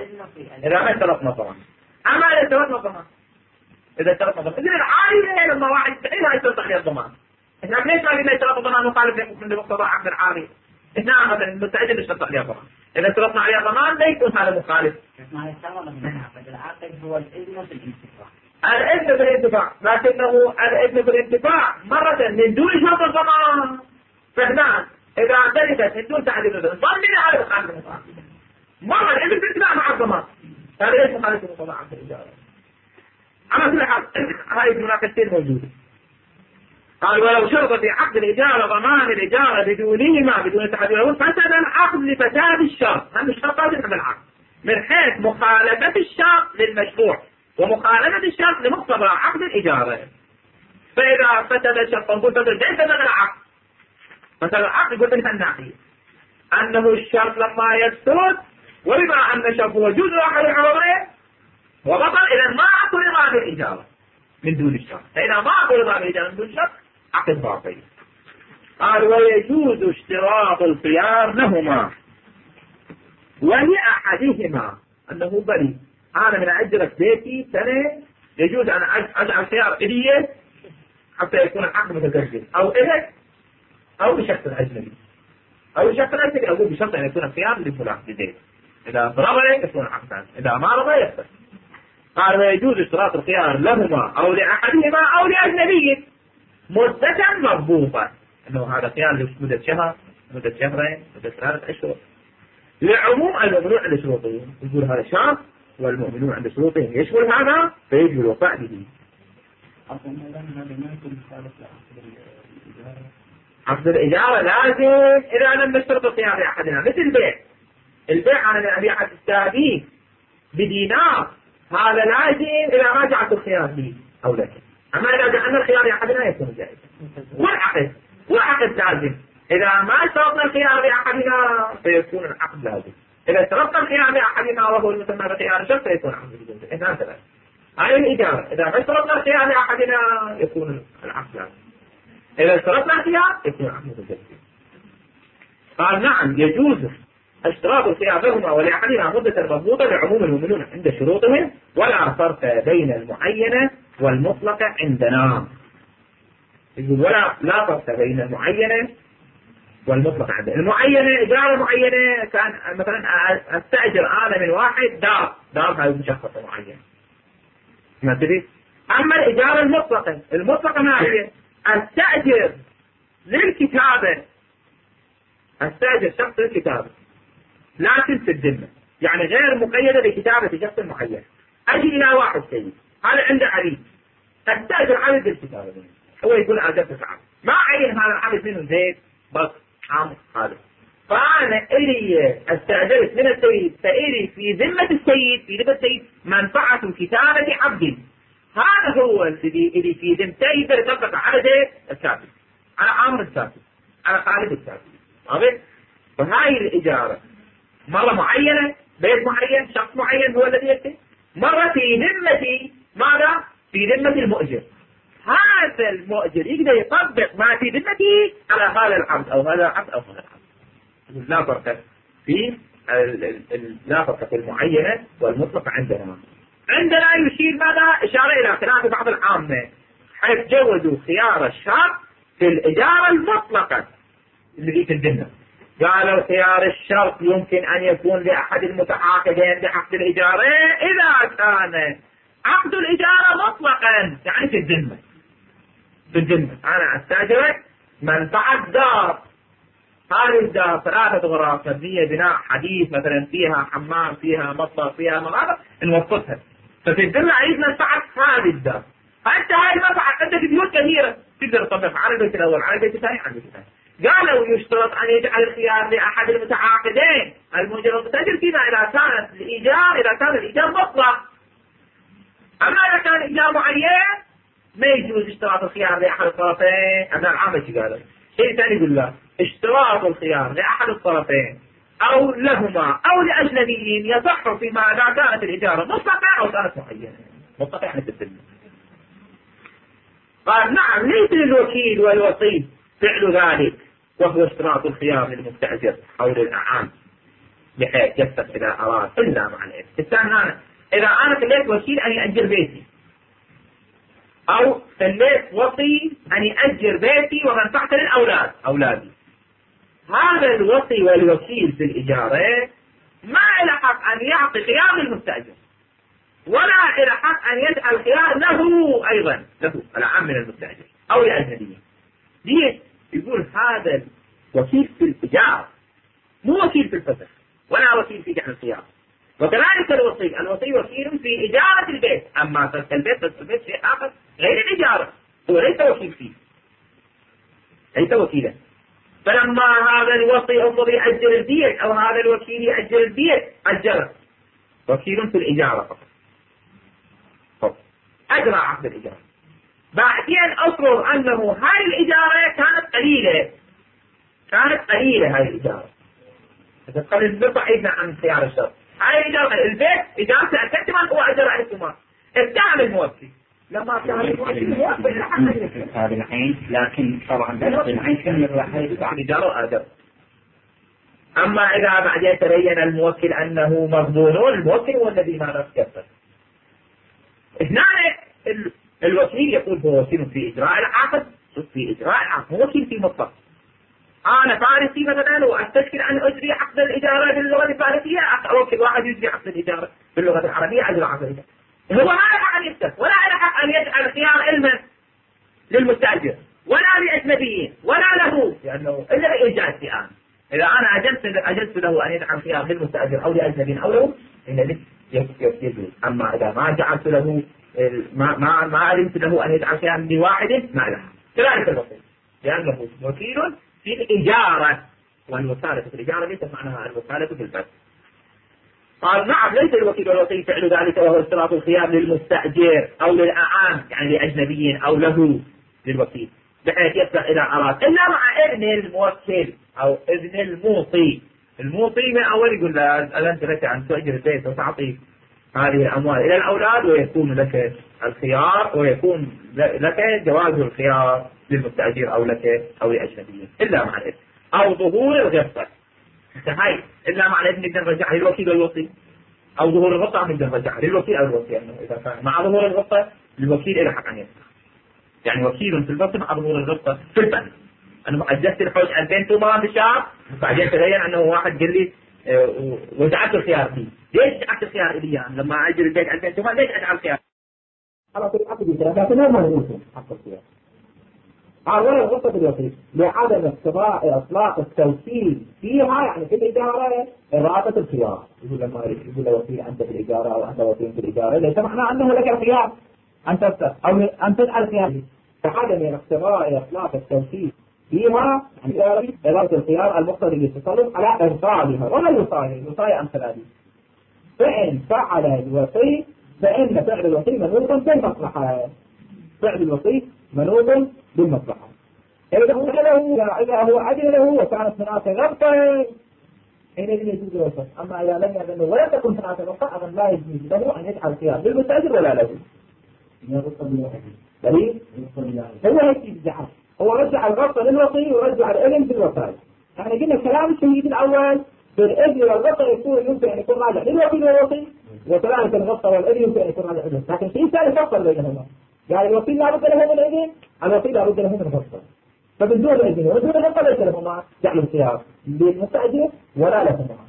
إذا ما اشترطنا طبعا. أما إذا اشترطنا طبعا إذا اشترطنا طبعا إذن العارية لما واحد إلا يشترط عليه الضمان. إحنا ليش ما قلنا اشترط الضمان مخالف من مقتضى عقد العارية؟ إحنا مثلا المستأجر اشترط عليه الضمان. إذا اشترطنا عليه الضمان لا يكون هذا مخالف. ما يشترط من العقد. العقد هو الإذن في الانتفاع. الإذن بالانتفاع لكنه الإذن بالانتفاع مرة من دون شرط الضمان. فهنا إذا اعترفت من دون تعديل الضمان ضمن على مخالف المطاع مرة الإذن بالانتفاع مع الضمان هذا ليس مخالف المطاع عقد الإجارة. على كل حال هاي المناقشتين موجودة. قال ولو شرط في عقد الإجارة ضمان الإجارة بدونهما بدون تعديل فسد العقد لفساد الشرط. هذا الشرط لازم من العقد من حيث مخالفة الشرط للمشروع ومخالفة الشرط لمقتضى عقد الإجارة. فإذا فسد الشرط نقول فسد ليس من العقد. مثلا العقد قلت من الناحية أنه الشرط لما يفسد وبما أن الشرط هو جزء أحد العوضين وبطل إذا ما أعطوا رضا بالإجارة من دون الشرط. فإذا ما أعطوا رضا بالإجارة من دون الشرط عقد باطل. قال ويجوز اشتراط الخيار لهما ولأحدهما أنه بريء. أنا من أجرك بيتي سنة يجوز أن أجعل خيار إليه حتى يكون العقد متسجل أو إليك أو بشكل أجنبي أو بشكل أجنبي أقول بشرط أن يكون الخيار لفلان لزيد. إذا رضي يكون العقد إذا ما رضي يفسد. قال ويجوز اشتراط الخيار لهما أو لأحدهما أو لأجنبي مدة مضبوطة أنه هذا خيار لمدة شهر مدة شهرين مدة ثلاثة أشهر لعموم الممنوع عند شروطهم. يقول هذا شرط والمؤمنون عند شروطهم يشمل هذا فيجب الوفاء به. عقد الإجارة لازم إذا لم نشترط الخيار لأحدنا مثل البيع. البيع أنا أبيع التابين بدينار هذا لازم إذا راجعت الخيار لي أو لك. أما إذا جعلنا الخيار لأحدنا يكون جائزا. والعقد والعقد لازم، إذا ما اشترطنا الخيار لأحدنا فيكون العقد لازم، إذا اشترطنا الخيار لأحدنا وهو المسمى بخيار الشرط فيكون عقد الجنس. إذا ثلاث هاي الإجارة، إذا ما اشترطنا الخيار لأحدنا يكون العقد لازم، إذا اشترطنا الخيار يكون عقد الجنس. قال نعم يجوز اشتراط الخيار لهما ولأحدهما مدة مضبوطة لعموم المؤمنون عند شروطهم، ولا فرق بين المعينة والمطلقة عندنا. يقول ولا لا فرق بين المعينة والمطلقة عندنا. المعينة إجارة معينة كان مثلا استأجر أنا من واحد دار، دار هذه مشخصة معينة ما تدري. أما الإجارة المطلقة، المطلقة ما هي؟ استأجر للكتابة، استأجر شخص للكتابة لكن في الذمة، يعني غير مقيدة بكتابة شخص معين. أجي إلى واحد سيد هذا عنده عبيد، استأجر عبد بالكتابة، هو يقول أجرت ساعة، ما عين هذا العبد منه زيد بس عام هذا، فأنا إلي استأجرت من السيد، فإلي في ذمة السيد في ذمة السيد منفعة كتابة عبد، هذا هو الذي إلي في ذمته يقدر يطبق على زيد الكاتب، على عامر الكاتب، على خالد الكاتب. واضح؟ فهاي الإجارة مرة معينة بيت معين شخص معين هو الذي يكتب، مرة في ذمة ماذا؟ في ذمة المؤجر، هذا المؤجر يقدر يطبق ما في ذمته على هذا العبد أو هذا العبد أو هذا العبد. لا فرق في لا فرق في المعينة والمطلق عندنا. عندنا يشير ماذا؟ إشارة إلى خلاف بعض العامة حيث جوزوا خيار الشرط في الإجارة المطلقة اللي في الذمة. قالوا خيار الشرط يمكن أن يكون لأحد المتعاقدين بعقد الإجارة إذا كان عقد الإجارة مطلقا، يعني في الذمة. في الذمة أنا أستأجرك منفعة دار، هذه الدار ثلاثة غرف مبنية بناء حديث مثلا فيها حمام فيها مطبخ فيها مغارب نوظفها، ففي الذمة عايز منفعة هذه الدار. فأنت هاي المنفعة عندك بيوت كثيرة تقدر تطبق على البيت الأول على البيت الثاني على البيت الثاني. قالوا يشترط أن يجعل الخيار لأحد المتعاقدين المؤجر والمستأجر فيما إذا كانت الإيجار إذا كان الإيجار مطلق. أما إذا كان إيجار معين ما يجوز اشتراط الخيار لأحد الطرفين. أبناء العامة قالوا شيء ثاني يقول له اشتراط الخيار لأحد الطرفين أو لهما أو لأجنبيين يصح فيما إذا كانت الإيجار مطلقة أو كانت معينة. مطلقة يعني في الذمة. قال نعم ليس للوكيل والوصي فعل ذلك، وهو اشتراط الخيار للمستأجر أو للأعان بحيث يفتح إذا أراد إلا مع الإذن. الثاني أنا إذا أنا خليت وكيل أن يأجر بيتي أو خليت وصي أن يأجر بيتي ومنفعته للأولاد أولادي، هذا الوصي والوكيل في الإجارة ما له حق أن يعطي خيار للمستأجر ولا له حق أن يجعل خيار له أيضا له الأعم من المستأجر أو لأجنبيين. ليش؟ يقول هذا الوكيل في الإجارة مو وكيل في الفسخ ولا وكيل في جعل الخيار. وكذلك الوصي الوصي وكيل في إجارة البيت، أما فسخ البيت فسخ البيت شيء آخر غير الإجارة، هو ليس وكيل فيه ليس وكيلا. فلما هذا الوصي ينظر يأجر البيت أو هذا الوكيل يأجر البيت أجره وكيل في الإجارة فقط فقط أجرى عقد الإجارة. بعدين أفرض أنه هاي الإجارة كانت قليلة كانت قليلة هاي الإجارة إذا قلت بضعيدنا عن خيار الشرط. هاي الإجارة البيت إجارة أكتمان هو أجر عيكما اتعامل الموكل لما كان الموكل هذا الحين، لكن طبعا هذا الحين كم الواحد بعد إجارة وأجر. أما إذا بعدين تبين الموكل أنه مغبون الموكل هو الذي ما نفكر. هنا الوكيل يقول هو وكيل في إجراء العقد في إجراء العقد هو وكيل في مطلق. أنا فارسي مثلا وأستشكل أن أجري عقد الإجارة باللغة الفارسية أوكل واحد يجري عقد الإجارة باللغة العربية أجري عقد الإجارة. هو ما له حق أن يفتح ولا له حق أن يجعل خيار علما للمستأجر ولا لأجنبيين ولا له، لأنه إلا بإيجاز الآن إذا أنا أجلت أجلت له أن يجعل خيار للمستأجر أو لأجنبيين أو له إن يجوز. أما إذا ما جعلت له ما ما ما علمت له أن يجعل خيار لواحد ما له. كذلك الوكيل لأنه وكيل في الإجارة، والوكالة في الإجارة ليس معناها الوكالة في البث. قال نعم ليس الوكيل والوصي فعل ذلك وهو اشتراط الخيار للمستأجر أو للأعان يعني لأجنبيين أو له للوكيل بحيث يصل إلى أراد إلا مع إذن الموكل أو إذن الموصي. الموصي من أول يقول له أنت لك أن تؤجر البيت وتعطي هذه الأموال إلى الأولاد ويكون لك الخيار ويكون لك جواز الخيار للمستأجر أو لك أو لأجنبيين إلا مع الإذن أو ظهور الغبطة هاي إلا مع الإذن نقدر نرجع للوكيل والوصي أو ظهور الغبطة نقدر نرجع للوكيل أو الوصي أنه إذا كان مع ظهور الغبطة الوكيل له حق أن يفتح يعني وكيل في البطن مع ظهور الغبطة في البنك. أنا أجلت الحوش ألفين تومان بالشهر بعدين تبين أنه واحد قال لي اه وجعلت الخيار فيه. ليش جعلت الخيار إلي يعني لما أجل البيت ألفين تومان ليش أجعل الخيار؟ على طريق عقد الثلاثة ما موجود حق الخيار. أولا الغبطة بالوكيل لعدم اقتضاء إطلاق التوكيل فيها يعني في الإدارة إرادة الخيار. يقول لما يقول له وكيل أنت في الإدارة أو أنت وكيل في الإدارة ليس معناه أنه لك الخيار أن تفتح أو أن تجعل خيار فعدم اقتضاء إطلاق التوكيل فيها يعني إرادة الخيار المقتضي للتصرف على إرضائها ولا الوصاية الوصاية أمثل هذه. فإن فعل الوصي فإن فعل الوصي منوط بالمصلحة. فعل الوصي منوط بالمصلحة. إذا هو له إذا هو عدل له وكانت هناك غلطة حينئذ يجوز الوصي. أما إذا لم يكن ولا تكن هناك غلطة أيضا لا يجوز له أن يجعل خيار للمستأجر ولا له. دليل هو هيك يجعل هو رجع الغلطة للوصي ورجع الإذن بالوصايا. يعني قلنا كلام الشهيد الأول بالإذن والغلطة يكون يمكن أن يكون راجع للوكيل والوصي وكذلك الغلطة والإذن يمكن أن يكون راجع للوصي. لكن شيء ثاني فصل بينهما يعني الوكيل لا بد له من الإذن الوكيل لا بد له من الغلطة. فبدون الإذن وبدون الغلطة ليس لهما جعل الخيار للمستأجر ولا لهما.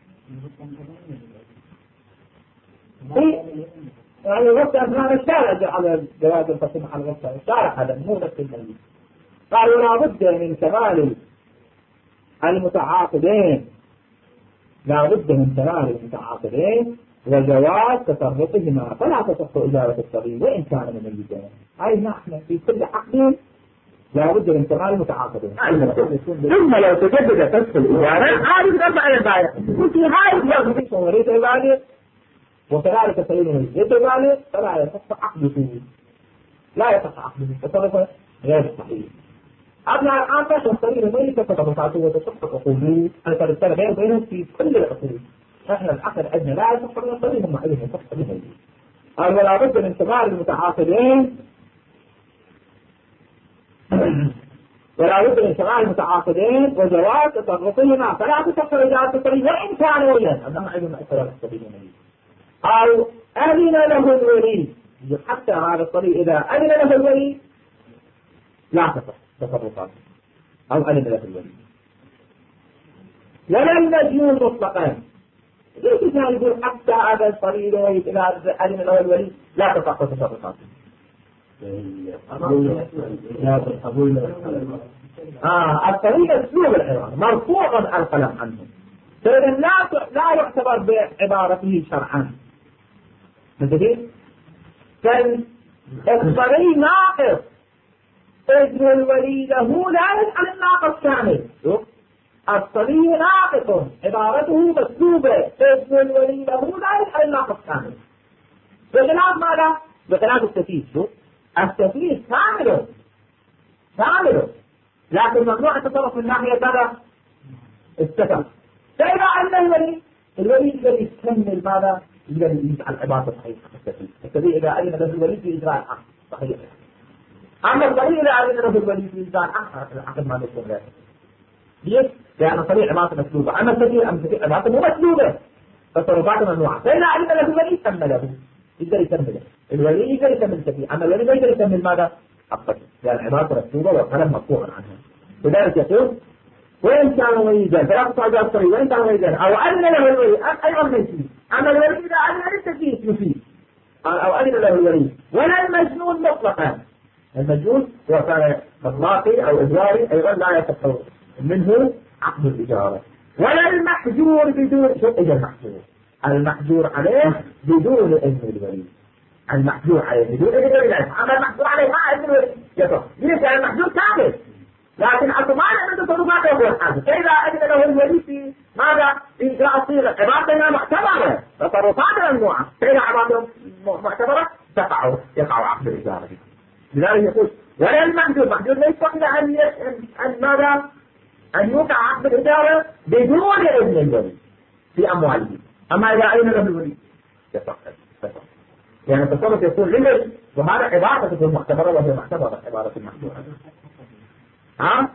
يعني الغلطة أثناء الشارع جعل جواز الفصل مع الغلطة الشارع هذا مو نفس المنزل. قالوا لا بد من كمال المتعاقدين لا بد من كمال المتعاقدين وجواز تصرفهما فلا تصح إجارة الصغير وإن كان من الجنة. أي نحن في كل عقد لا بد من كمال المتعاقدين. ثم لو تجدد فسخ الإجارة هذه ترفع إلى البائع في هاي الوقت وليس البالغ وكذلك سيد ليس البالغ فلا يصح عقده لا يصح عقده تصرفه غير صحيح. أبناء الآن فاشل الصغير الميت تصرفاته وتصح عقوده الفرق غير بينهم في كل العقود. احنا العقد عندنا لا يصح من الصغير هم عليه يصح به. قال ولا بد من كمال المتعاقدين ولا بد من كمال المتعاقدين وجواز تصرفهما فلا تصح إجارة الصغير وإن كان وليا. أبناء علم إخراج الصغير الميت أو أذن له الولي حتى هذا الصغير إذا أذن له الولي لا تصح تصرفات أو أذن له الولي. ولا المجنون مطلقا ليش كان يقول حتى هذا الصغير إذا أذن له الولي لا تصح تصرفات. آه الصغير أسلوب الحوار مرفوع القلم عنه فإذا لا لا يعتبر بعبارته شرعا. مثل فالصغير ناقص إذن الولي له لا يجعل الناقص كامل. الصغير ناقص عبارته مسلوبة إذن الولي له لا يجعل الناقص كامل. بخلاف ماذا؟ بخلاف التفيد. شو التفيد كامل كامل لكن ممنوع التصرف من ناحية ماذا؟ السكن. فإذا أن الولي الولي يقدر يكمل ماذا؟ يقدر يجعل عبارة صحيحة التفيد. التفيد إذا أذن له الولي في إجراء الحق صحيح. أما الصغير إذا أذن له الولي في إجراء الحق العقد ما يكون له. ليش؟ لأن الصغير عبارة مسلوبة. أما الكثير أما الكثير عبارة مو مسلوبة تصرفاته ممنوعة. فإذا أذن له الولي كمله يقدر يكمله. الولي يقدر يكمل الكثير أما الولي ما يقدر يكمل ماذا؟ الطفل لأن عبارة مسلوبة والقلم مقطوع عنها. لذلك يقول وإن كان وليدا فلا تصعد الصغير وإن كان وليدا أو أذن له الولي أيضا ما يفيد. أما الولي إذا أذن للتكليف يفيد أو أذن له الولي. ولا المجنون مطلقا. المجنون هو كان مطلقي أو إجاري أيضا لا يصح منه عقد الإجارة. ولا المحجور بدون شو إجا المحجور المحجور عليه بدون إذن الولي. المحجور عليه بدون إذن الولي. أما المحجور عليه ما إذن الولي يصح. ليش؟ يعني المحجور كامل لكن أطمئن أن تصرفاته هو الحاجة. فإذا أذن له الولي في ماذا؟ إجراء الصيغة عبارة معتبرة، تصرفات ممنوعة، فإذا عبارة معتبرة تقع يقع عقد الإجارة. لذلك يقول ولا المحجور، محجور لا يستطيع أن أن ماذا؟ أن يوقع عقد الإجارة بدون إذن الولي في أمواله. أما إذا أين له الولي يصح. يعني التصرف يكون للولي، وهذا عبارة تكون معتبرة وهي معتبرة عبارة المحجور. ها؟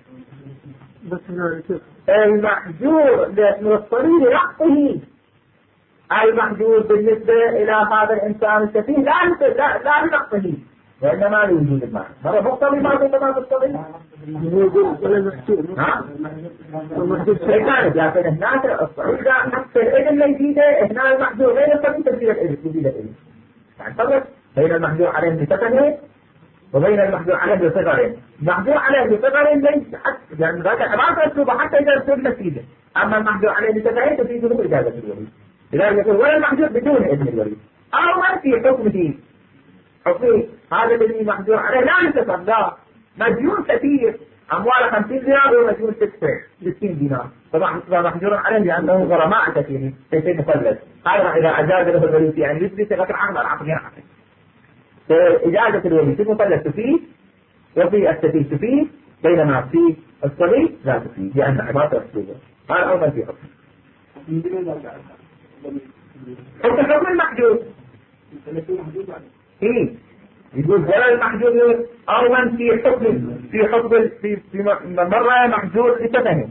المحجور من الصريح لحقه، المحجور بالنسبة إلى هذا الإنسان السفيه لا لا لا لحقه وإنما لوجود المال. هذا مقتضي ما في تمام الصريح. ها؟ كانت لكن هناك الصريح حتى الإذن الجديدة هنا المحجور غير الصريح تبديل الإذن تبديل الإذن. يعني فرق بين المحجور عليه بسكنه وبين المحجور عليه بصغره. المحجور عليه بصغره ليس حتى يعني ذاك عبارة أسلوبه حتى إذا أسلوب نتيجة. أما المحجور عليه بصغره تفيد له إجازة الولي. لذلك يقول ولا المحجور بدون إذن الولي أو ما في حكمه حكمه هذا الذي محجور عليه لا يتصل لا مديون كثير أموال خمسين دينار ومديون ستين دينار طبعا محجور عليه لأنه غرماء كثير كيف مفلس. هذا إذا أجاز له الولي في أن يثبت غير العقد العقد غير عقد. فإجازة الولي في المفلس تفيد وفي السفيه تفيد بينما في الصغير لا تفيد لأن عبارة أسلوبه. هذا أول في حكم. حتى حكم المحجور إيه يقول ولا المحجور أو من في حكم في حكم في في مرة محجور لتفهم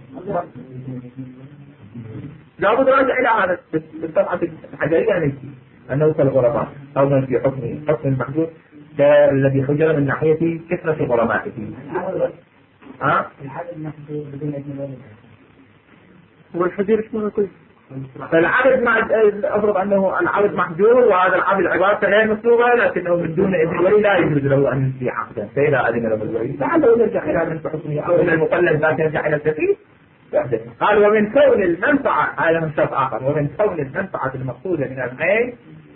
لا بد راجع إلى هذا الطبعة الحجرية نجي أنه كالغرباء أو من في حكم حكم المحجور الذي خجل من ناحية كثرة غرمائه. ها؟ العدد محجور بدون إذن الولي. والحجر اسمه كل فالعبد مع أفرض أنه العبد محجور وهذا العبد عبارة غير مسلوبة لكنه من دون إذن الولي لا يجوز له أن ينفي عقدا. فإذا أذن له الولي لعله يرجع إلى من حكمه أو إلى المقلد ذاك يرجع إلى السفيه. قال ومن كون المنفعة هذا من شرط آخر ومن كون المنفعة المقصودة من العين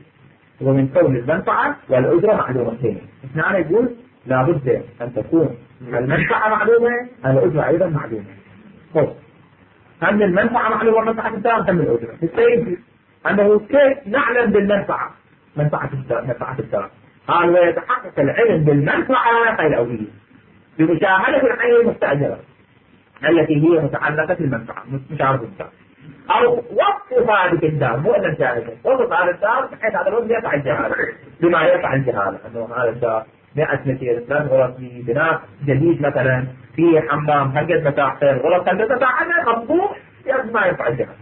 ومن كون المنفعة والأجرة معلومتين. اثنان يقول لابد أن تكون المنفعة معلومة الأجرة أيضا معلومة. خذ أن المنفعة معلومة منفعة الدار تم الأجرة. السيد أنه كيف نعلم بالمنفعة منفعة الدار منفعة الدار قال ويتحقق العلم بالمنفعة غير أولية بمشاهدة العين المستأجرة التي هي متعلقة بالمنفعة مشاهدة الدار أو وصف هذه الدار مو أن الجاهلة وصف هذا الدار بحيث هذا الوصف يقع الجهالة بما يقع الجهالة أنه هذا الدار مئة متر ثلاث غرف في بناء جديد مثلا في حمام هلقد متاحف غرف هلقد متاحف مطبوع ما يقع الجهالة.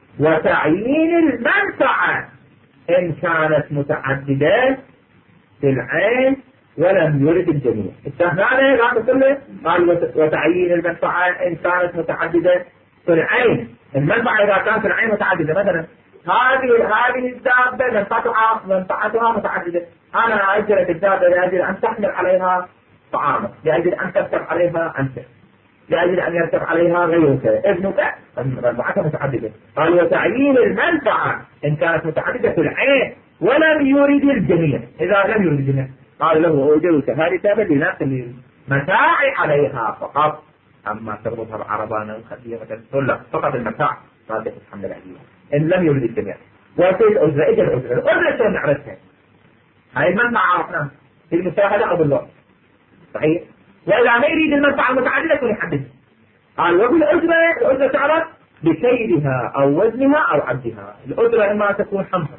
وتعيين المنفعة إن كانت متعددة في العين ولم يرد الجميع. التهنانة لا تقول قال وتعيين المنفعة إن كانت متعددة في العين. المنفعة إذا كانت العين متعددة مثلا هذه هذه الدابة منفعتها منفعتها متعددة. أنا أجرت الدابة لأجل أن تحمل عليها طعامك لأجل أن تركب عليها أنت لأجل أن يركب عليها غيرك ابنك منفعتها متعددة. قال وتعيين المنفعة إن كانت متعددة في العين ولم يرد الجميع. إذا لم يرد الجميع قال له أجرك هذه الدابة لنقل متاعي عليها فقط. أما تربطها بعربانة وخليها مثلا تقول لك فقط المتاع قال لك الحمد لله إن لم يرد الجميع. وفي الأجرة إجا الأجرة الأجرة شو نعرفها هاي المنفعة عرفناها في المشاهدة أو بالوقت صحيح. وإذا ما يريد المنفعة المتعددة يكون يحدد. قال وفي الأجرة الأجرة تعرف بكيلها أو وزنها أو عدها. الأجرة إما تكون حمصة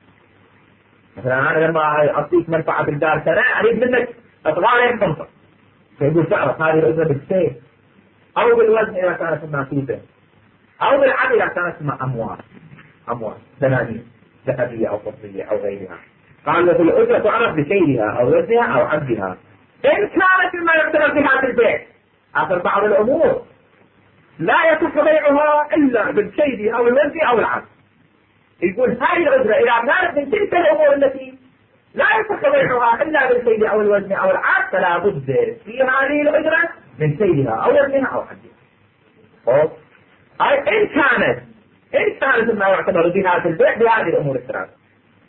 مثلا أنا لما أعطيك منفعة في الدار سنة أريد منك أطغالين حمصة فيقول تعرف هذه الأجرة بالسيف أو بالوزن إذا كانت معكوسة أو بالعدل إذا كانت مع أموال أموال دنانير ذهبية أو فضية أو غيرها. قال له الأجرة تعرف بكيلها أو وزنها أو عدها إن كانت مما يعتبر في هذا البيع. آخر بعض الأمور لا يصح بيعها إلا بالكيل أو الوزن أو العدل. يقول هذه الأجرة إذا كانت من تلك الأمور التي لا يصح بيعها إلا بالكيل أو الوزن أو العدل فلا بد في هذه الأجرة من كيلها أو وزنها أو عدلها. أي إن كانت إن كانت ما يعتبر بهذا البيع بهذه الأمور الثلاثة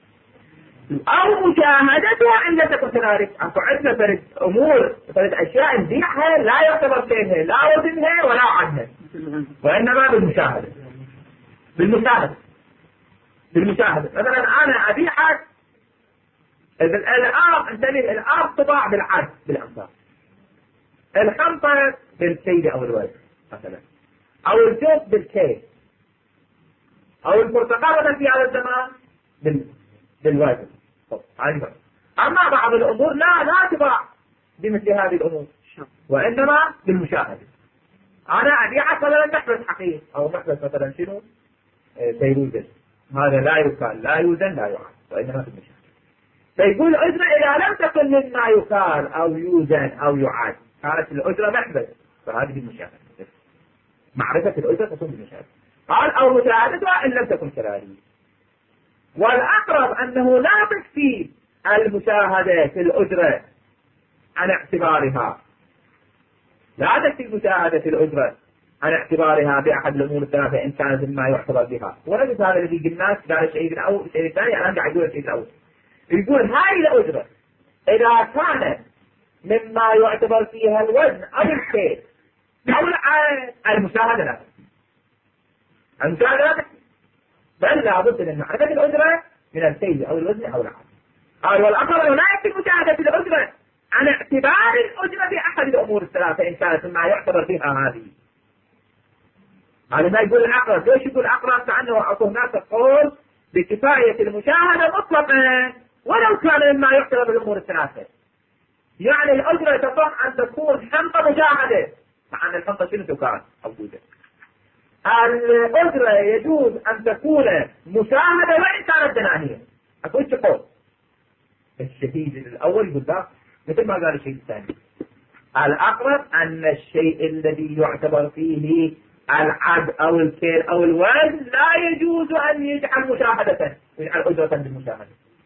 أو مشاهدتها عند تكون كذلك. أنت عندنا فرد أمور فرد أشياء نبيعها لا يعتبر فيها لا وزنها ولا عدلها وإنما بالمشاهدة. بالمشاهدة بالمشاهدة مثلا أنا أبيعك الأرض، انتبه، الأرض تباع بالعد بالأمثال، الخنطة بالكيل أو الوزن مثلا، أو الجوز بالكيل، أو البرتقالة في هذا الزمان بال... بالوزن. أما بعض الأمور لا لا تباع بمثل هذه الأمور، وإنما بالمشاهدة. أنا أبيعك مثلا محبس حقيقي أو محبس مثلا شنو سيروزن، هذا لا يكال لا يوزن لا يعاد، وإنما بالمشاهدة. فيقول الأجرة إذا لم تكن مما يكال أو يوزن أو يعاد كانت الأجرة محبس، فهذه المشاهدة، معرفة الأجرة تكون بالمشاهدة. قال أو مشاهدتها إن لم تكن كذلك. والأقرب أنه لا تكفي المشاهدة في الأجرة عن اعتبارها، لا تكفي مشاهدة في الأجرة عن اعتبارها بأحد الأمور الثلاثة إن كانت مما يعتبر بها. وليس هذا الذي قلناه قال الشيء الأول الشيء الثاني، أنا قاعد أقول الشيء الأول. يقول هاي الأجرة إذا كانت مما يعتبر فيها الوزن أو الكيل أو العين، المشاهدة لا تكفي، المشاهدة لا تكفي، بل لابد من معرفة الأجرة من الكيل أو الوزن أو العين. قال والأقرب لا يكفي مشاهدة الأجرة عن اعتبار الأجرة بأحد الأمور الثلاثة إن كانت مما يعتبر فيها هذه. هذا ما يقول الأقرب. ليش يقول الأقرب؟ كأنه أكو هناك قول بكفاية المشاهدة مطلقا ولو كان مما يعتبر بالأمور الثلاثة. يعني الأجرة تطلع أن تكون حنطة مشاهدة، مع أن الحنطة شنو تكون موجودة. الأجرة يجوز أن تكون مشاهدة وإن كانت دنانية. أكو إيش قول الشهيد الأول يقول ذا مثل ما قال الشيء الثاني. الأقرب أن الشيء الذي يعتبر فيه العد أو الكيل أو الوزن لا يجوز أن يجعل مشاهدة، يجعل أجرة بالمشاهدة.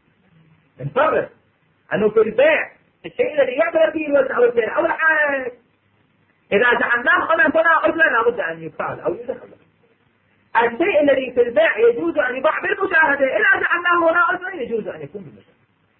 نفرق أنه في البيع الشيء الذي يعتبر فيه الوزن أو الكيل أو العد إذا جعلناه هنا هنا أجرة لابد أن يفعل أو يوزن. الشيء الذي في البيع يجوز أن يباع بالمشاهدة إذا جعلناه هنا أجرة يجوز أن يكون بالمشاهدة.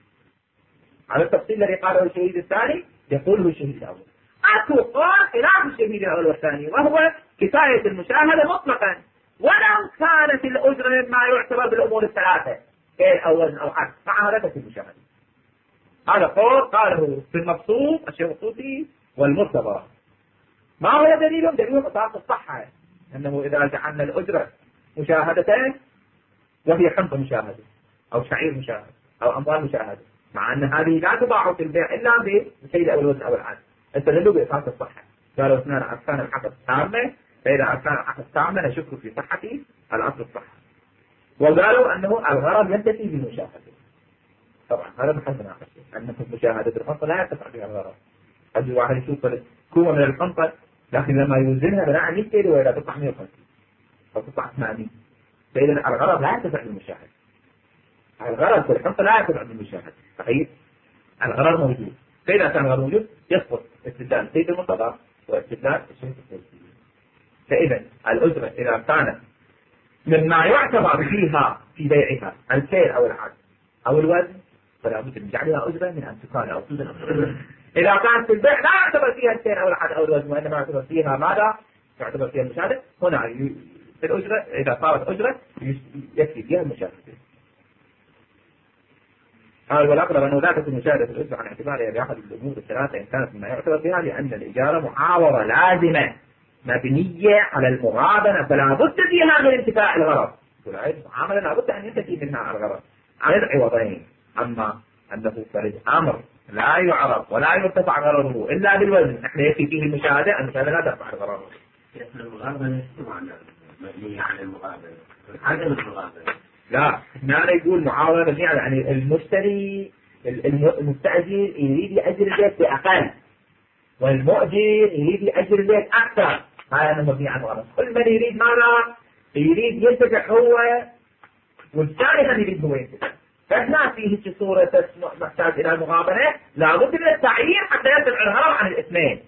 على التفصيل الذي قاله الشهيد الثاني يقوله الشهيد الأول. أكو قال خلاف الشهيد الأول والثاني، وهو كفاية المشاهدة مطلقا ولو كانت الأجرة مما يعتبر بالأمور الثلاثة كيل أو وزن أو عد مع معرفة المشاهدة. هذا قول قاله في المبسوط الشيخ الطوسي والمرتضى. ما هو دليل؟ دليل أساس الصحة أنه إذا جعلنا الأجرة مشاهدتين وهي حنطة مشاهدة أو شعير مشاهد أو أموال مشاهدة، مع أن هذه لا تباع في البيع إلا بالشيء أو الوزن أو العد، استدلوا بأساس الصحة. قالوا اثنان أركان العقد تامة، فإذا أركان العقد تامة نشك في صحة الأصل الصحة. وقالوا أنه الغرض ينتفي بالمشاهدة. طبعا هذا محل مناقشة، أنه مشاهدة الخنطة لا يرتفع بها الغرض. قد واحد يشوف كومة من الخنطة لكن لما يوزنها بناء مئة كيلو وإذا تطلع مئة وخمسين أو تطلع ثمانين، فإذا الغرض لا يرتفع بالمشاهدة. الغرض في الخنطة لا يرتفع بالمشاهدة، صحيح؟ الغرض موجود، فإذا كان الغرض موجود يسقط استدلال سيد المرتضى واستدلال الشيخ الطوسي. فإذا الأجرة إذا كانت مما يعتبر فيها في بيعها الكيل أو العد أو الوزن فلا بد من جعلها أجرة من أن تكون أو تزن. إذا كانت في البيع لا يعتبر فيها الكيل أو العد أو الوزن وإنما يعتبر فيها ماذا؟ يعتبر فيها المشاهدة. هنا في الأجرة إذا صارت أجرة يكفي فيها المشاهدة. قال والأقرب أنه لا تكون مشاهدة الأجرة عن اعتبارها بأحد الأمور الثلاثة إن كانت مما يعتبر فيها، لأن الإجارة محاورة لازمة مبنية على المغابنة فلا بد فيها من انتفاع الغرض. معاملة لا بد أن ينتفي منها الغرض عن العوضين. أما أنه فرد أمر لا يعرف ولا يرتفع غرضه إلا بالوزن، نحن يكفي فيه المشاهدة، المشاهدة لا ترفع الغرض. المغابنة مبنية على المغابنة، عدم المغابنة لا، هنا يقول معاورة مبنية على يعني المشتري المستأجر يريد يأجر البيت بأقل والمؤجر يريد يأجر البيت أكثر، هذا مبني على المغابنة. كل من يريد ماذا؟ يريد ينتفع هو والثاني من يريد هو ينتفع. فهنا فيه صورة محتاج إلى المغابنة، لابد من التعيين حتى يرتفع الغرض عن الاثنين،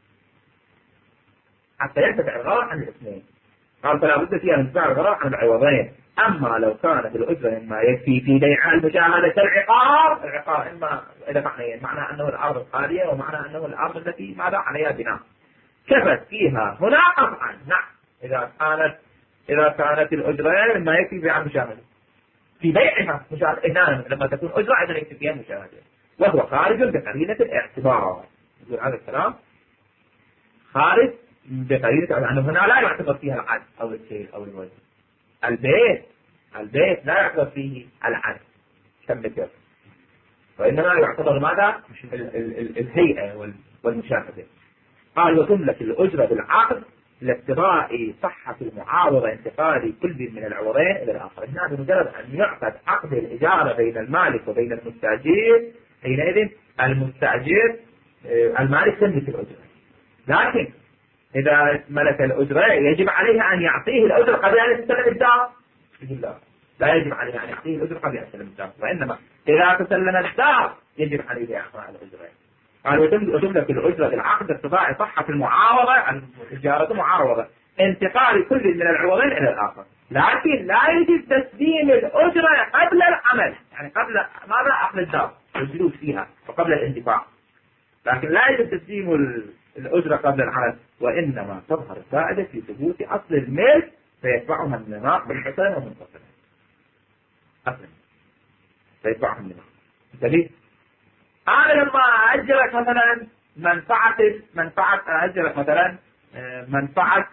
حتى يرتفع الغرض عن الاثنين. قال فلا بد فيها من ارتفاع الغرض عن العوضين. أما لو كانت الأجرة إما يكفي في بيع المشاهدة العقار، العقار إما إذا معنى معنى أنه الأرض الخالية ومعنى أنه الأرض التي ماذا عليها بناء كفت فيها هنا قطعا. نعم إذا كانت إذا كانت الأجرة ما يكفي بيع المشاهدة في بيعها مشاهدة هنا لما تكون أجرة أيضا يكفي فيها المشاهدة وهو خارج بقرينة الاعتبار. يقول هذا الكلام خارج بقرينة لأنه هنا لا يعتبر فيها العدل أو الشيء أو الوزن. البيت البيت لا يعتبر فيه العدل كمثل، وإنما يعتبر ماذا؟ ال ال ال الهيئة والمشاهدة. قال وتملك الأجرة بالعقد لاقتضاء صحة المعاوضة انتقال كل من العوضين إلى الآخر. هنا بمجرد أن يعقد عقد الإجارة بين المالك وبين المستأجر حينئذ المستأجر المالك يملك الأجرة، لكن إذا ملك الأجرة يجب عليه أن يعطيه الأجرة قبل أن يستلم الدار. لا لا يجب عليه أن يعطيه الأجرة قبل أن يستلم الدار، وإنما إذا تسلم الدار يجب عليه إعطاء الأجرة. قال وتملك الأجرة بالعقد اقتضاء صحة المعاوضة، الإجارة معاوضة انتقال كل من العوضين إلى الآخر، لكن لا يجب تسليم الأجرة قبل العمل، يعني قبل ماذا؟ أخذ الدار والجلوس فيها وقبل الانتفاع، لكن لا يجب تسليم الأجرة قبل العمل، وإنما تظهر الفائدة في ثبوت أصل الملك فيتبعها النماء بالحسن ومنفصلا. أصلا فيتبعها النماء. دليل أنا لما أجلك مثلا منفعة منفعة أجلك مثلا منفعة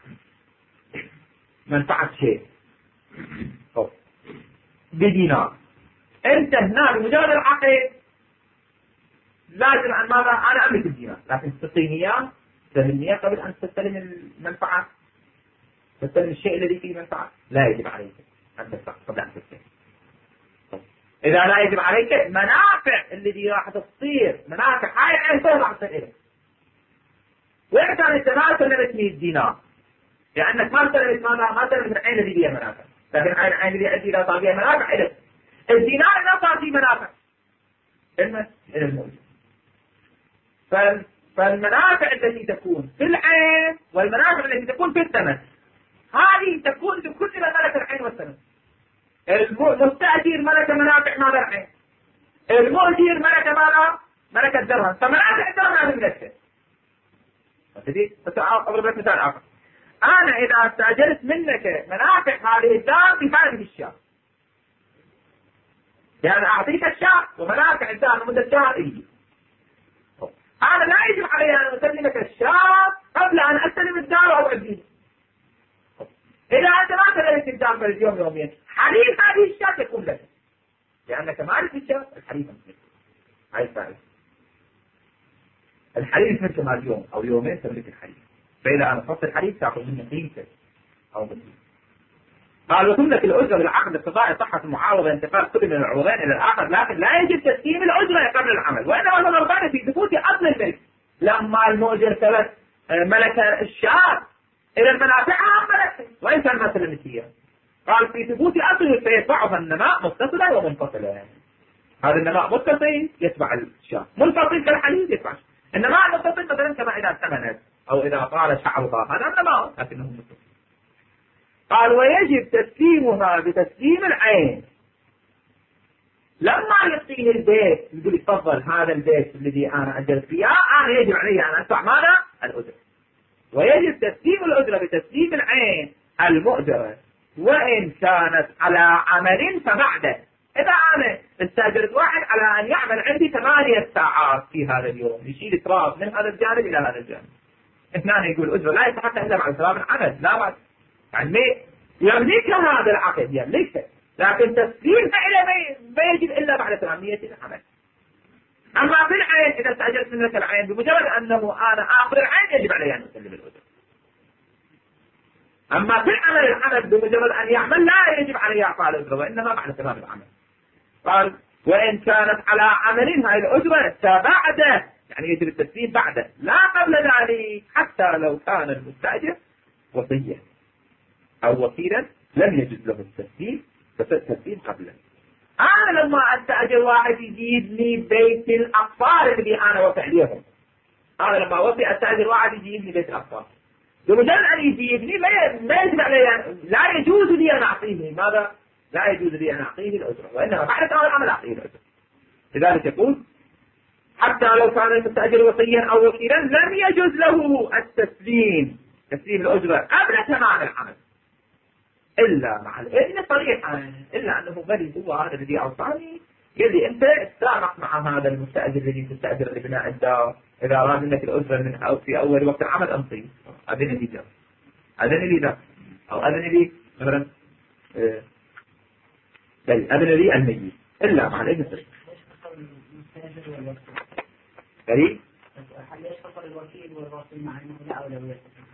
منفعة شيء بدينار، أنت هنا بمجرد العقد لازم أن ماذا؟ أنا أملك الدينار، لكن تعطيني إياه تستلمني إياه قبل أن تستلم المنفعة، تستلم الشيء الذي فيه منفعة، لا يجب عليك أن تدفع قبل أن تستلم. إذا لا يجب عليك منافع الذي راح تصير منافع هاي العين سهل راح تصير إليك، وإذا كان أنت ما سلمت مئة دينار لأنك ما سلمت ماذا؟ ما سلمت العين الذي فيها منافع، لكن هاي العين الذي أدي لا صار فيها منافع إليك، الدينار لا صار فيه منافع إلى الموجود. فالمنافع التي تكون في العين والمنافع التي تكون في الثمن هذه تكون لكل من ملك العين والثمن. المستأجر ملك منافع ماذا؟ العين. المؤجر ملك ماذا؟ ملك الدرهم، فمنافع الدرهم هذه ملكته. أضرب لك مثال آخر، أنا إذا استأجرت منك منافع هذه الدار بهذه الشهر، يعني أعطيك الشهر ومنافع الدار لمدة شهر إيه، أنا لا يجب علي أن أسلمك الشهر قبل أن أستلم الدار أو أبديه. إذا أنت ما سلمت الدار في اليوم يومين حليف هذه الشهر يكون لك، لأنك مالك الشهر الحليف مثلك. هاي الفائدة، الحليف مثل ما اليوم أو يومين تملك الحليف، فإذا أنا فصل الحليف تأخذ منه قيمته أو مثله. قال وتملك الأجرة بالعقد اقتضاء صحة المعاوضة انتقال كل من العوضين إلى الآخر، لكن لا يجب تسليم الأجرة قبل العمل، وإنما تظهر في ثبوت أصل الملك. لما المؤجر ثبت ملك الشهر إلى المنافعها ملكه وإن كان ما سلمت فيها، قال في ثبوت أصله فيتبعها النماء متصلا ومنفصلا. هذا النماء متصل يتبع الشهر، منفصل كالحليب يتبع الشهر. النماء المتصل مثلا كما إذا ثمنت أو إذا طال شعرها هذا النماء لكنه متصل. قال ويجب تسليمها بتسليم العين. لما يعطيه البيت يقول تفضل هذا البيت الذي أنا أجرت فيه أنا يجب علي أن أدفع ماذا؟ الأجرة. ويجب تسليم الأجرة بتسليم العين المؤجرة وإن كانت على عمل فبعده. إذا أنا استأجرت واحد على أن يعمل عندي ثمانية ساعات في هذا اليوم يشيل تراب من هذا الجانب إلى هذا الجانب، هنا يقول أجرة لا يتحقق إلا بعد ثلاث عمل، لا بعد يعني يملك هذا العقد يملكه، لكن تسليمها إلى ما يجب إلا بعد ثمانية عمل. أما في العين إذا استأجرت منك العين بمجرد أنه أنا آخذ العين يجب علي أن أسلم الأجرة. أما في العمل العمل بمجرد أن يعمل لا يجب علي إعطاء الأجرة وإنما بعد تمام العمل. قال وإن كانت على عمل هاي الأجرة فبعده، يعني يجب التسليم بعده لا قبل ذلك، حتى لو كان المستأجر وصيا أو وكيلا لم يجد له التسليم فالتسليم قبله. أنا لما أستأجر واحد يجيب لي بيت الأطفال اللي أنا وفي عليهم، أنا لما وفي أستأجر واحد يجيب لي بيت الأطفال بمجرد أن يجيب لي ما يجب علي، لا يجوز لي أن أعطيه ماذا؟ لا يجوز لي أن أعطيه الأجرة، وإنما بعد تمام العمل أعطيه الأجرة. لذلك يقول حتى لو كان المستأجر وصيا أو وكيلا لم يجوز له التسليم تسليم الأجرة قبل تمام العمل. إلا مع الإذن صريحا، إلا أنه غريب هو هذا الذي أوصاني قال لي أنت تسامح مع هذا المستأجر الذي تستأجر لبناء الدار إذا أراد منك الأجرة من أو في أول وقت العمل أنطيه. أذن لي ده، أذن لي ده، أو أذن لي مثلا آه أذن لي الميت إلا مع الإذن صريحا. غريب؟ هل يشتغل الوكيل والوكيل مع أنه لا أولوية؟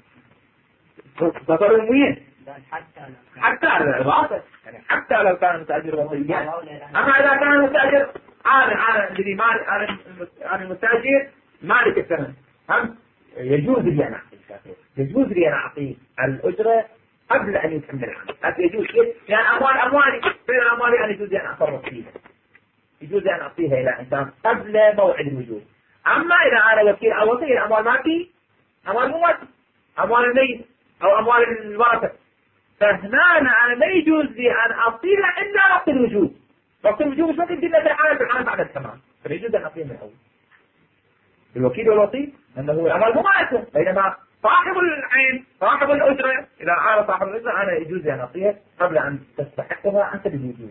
تطر وين؟ حتى حتى الإضافة يعني حتى لو كان المستأجر وصيا. أما إذا كان المستأجر أنا أنا الذي مال أنا أنا المستأجر مالك الثمن هم يجوز لي أن أعطيه يجوز لي أن أعطيه الأجرة قبل أن يكمل العمل. لكن يجوز يعني أموال أموالي بين أموالي أنا يجوز لي أن أتصرف فيها، يجوز لي أن أعطيها إلى إنسان قبل موعد الوجوب. أما إذا أنا وكيل أو وكيل الأموال مالتي أموال مو مالتي أموال الميت أو أموال الورثة، فهنا أنا ما يجوز لي أن أعطيها إلا وقت الوجوب. وقت الوجوب مش وقت جدا في الحالة في الحالة بعد التمام، فيجوز أن أعطيها من الأول. الوكيل والوصي أنه الأموال مو مالته، بينما صاحب العين صاحب الأجرة إذا أنا صاحب الأجرة أنا يجوز لي أن أعطيها قبل أن تستحقها أنت بالوجوب.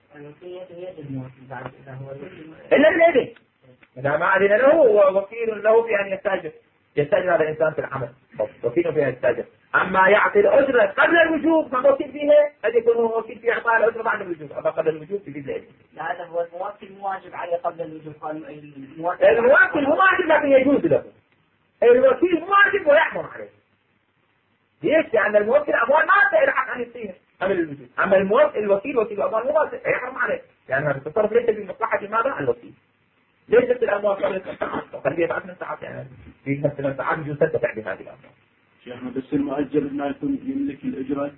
إلا بالإذن، إذا ما أذن له هو وكيل له في أن يستأجر يستأجر هذا الإنسان في العمل، وكيل فيها يستأجر. أما يعطي الأجرة قبل الوجوب فموكل فيها قد يكون هو وكيل في إعطاء الأجرة بعد الوجوب، أما قبل الوجوب في جزء الإذن. هذا هو الموكل مواجب عليه قبل الوجوب. الموكل مو واجب لكن يجوز له، الوكيل مو واجب ويحرم عليه. ليش؟ لأن الموكل أموال ما يلحق أن يعطيها قبل الوجوب، أما الموكل الوكيل وكيل أموال مو واجب يحرم عليه، لأن هذا التصرف ليس بمصلحة ماذا؟ الوكيل. ليست الأموال قبل ثمان ساعات وقد هي بعد ثمان ساعات، يعني في ثمان ساعات يجوز تدفع بهذه الأموال. شيخنا بس المؤجر ما يكون يملك الأجرة.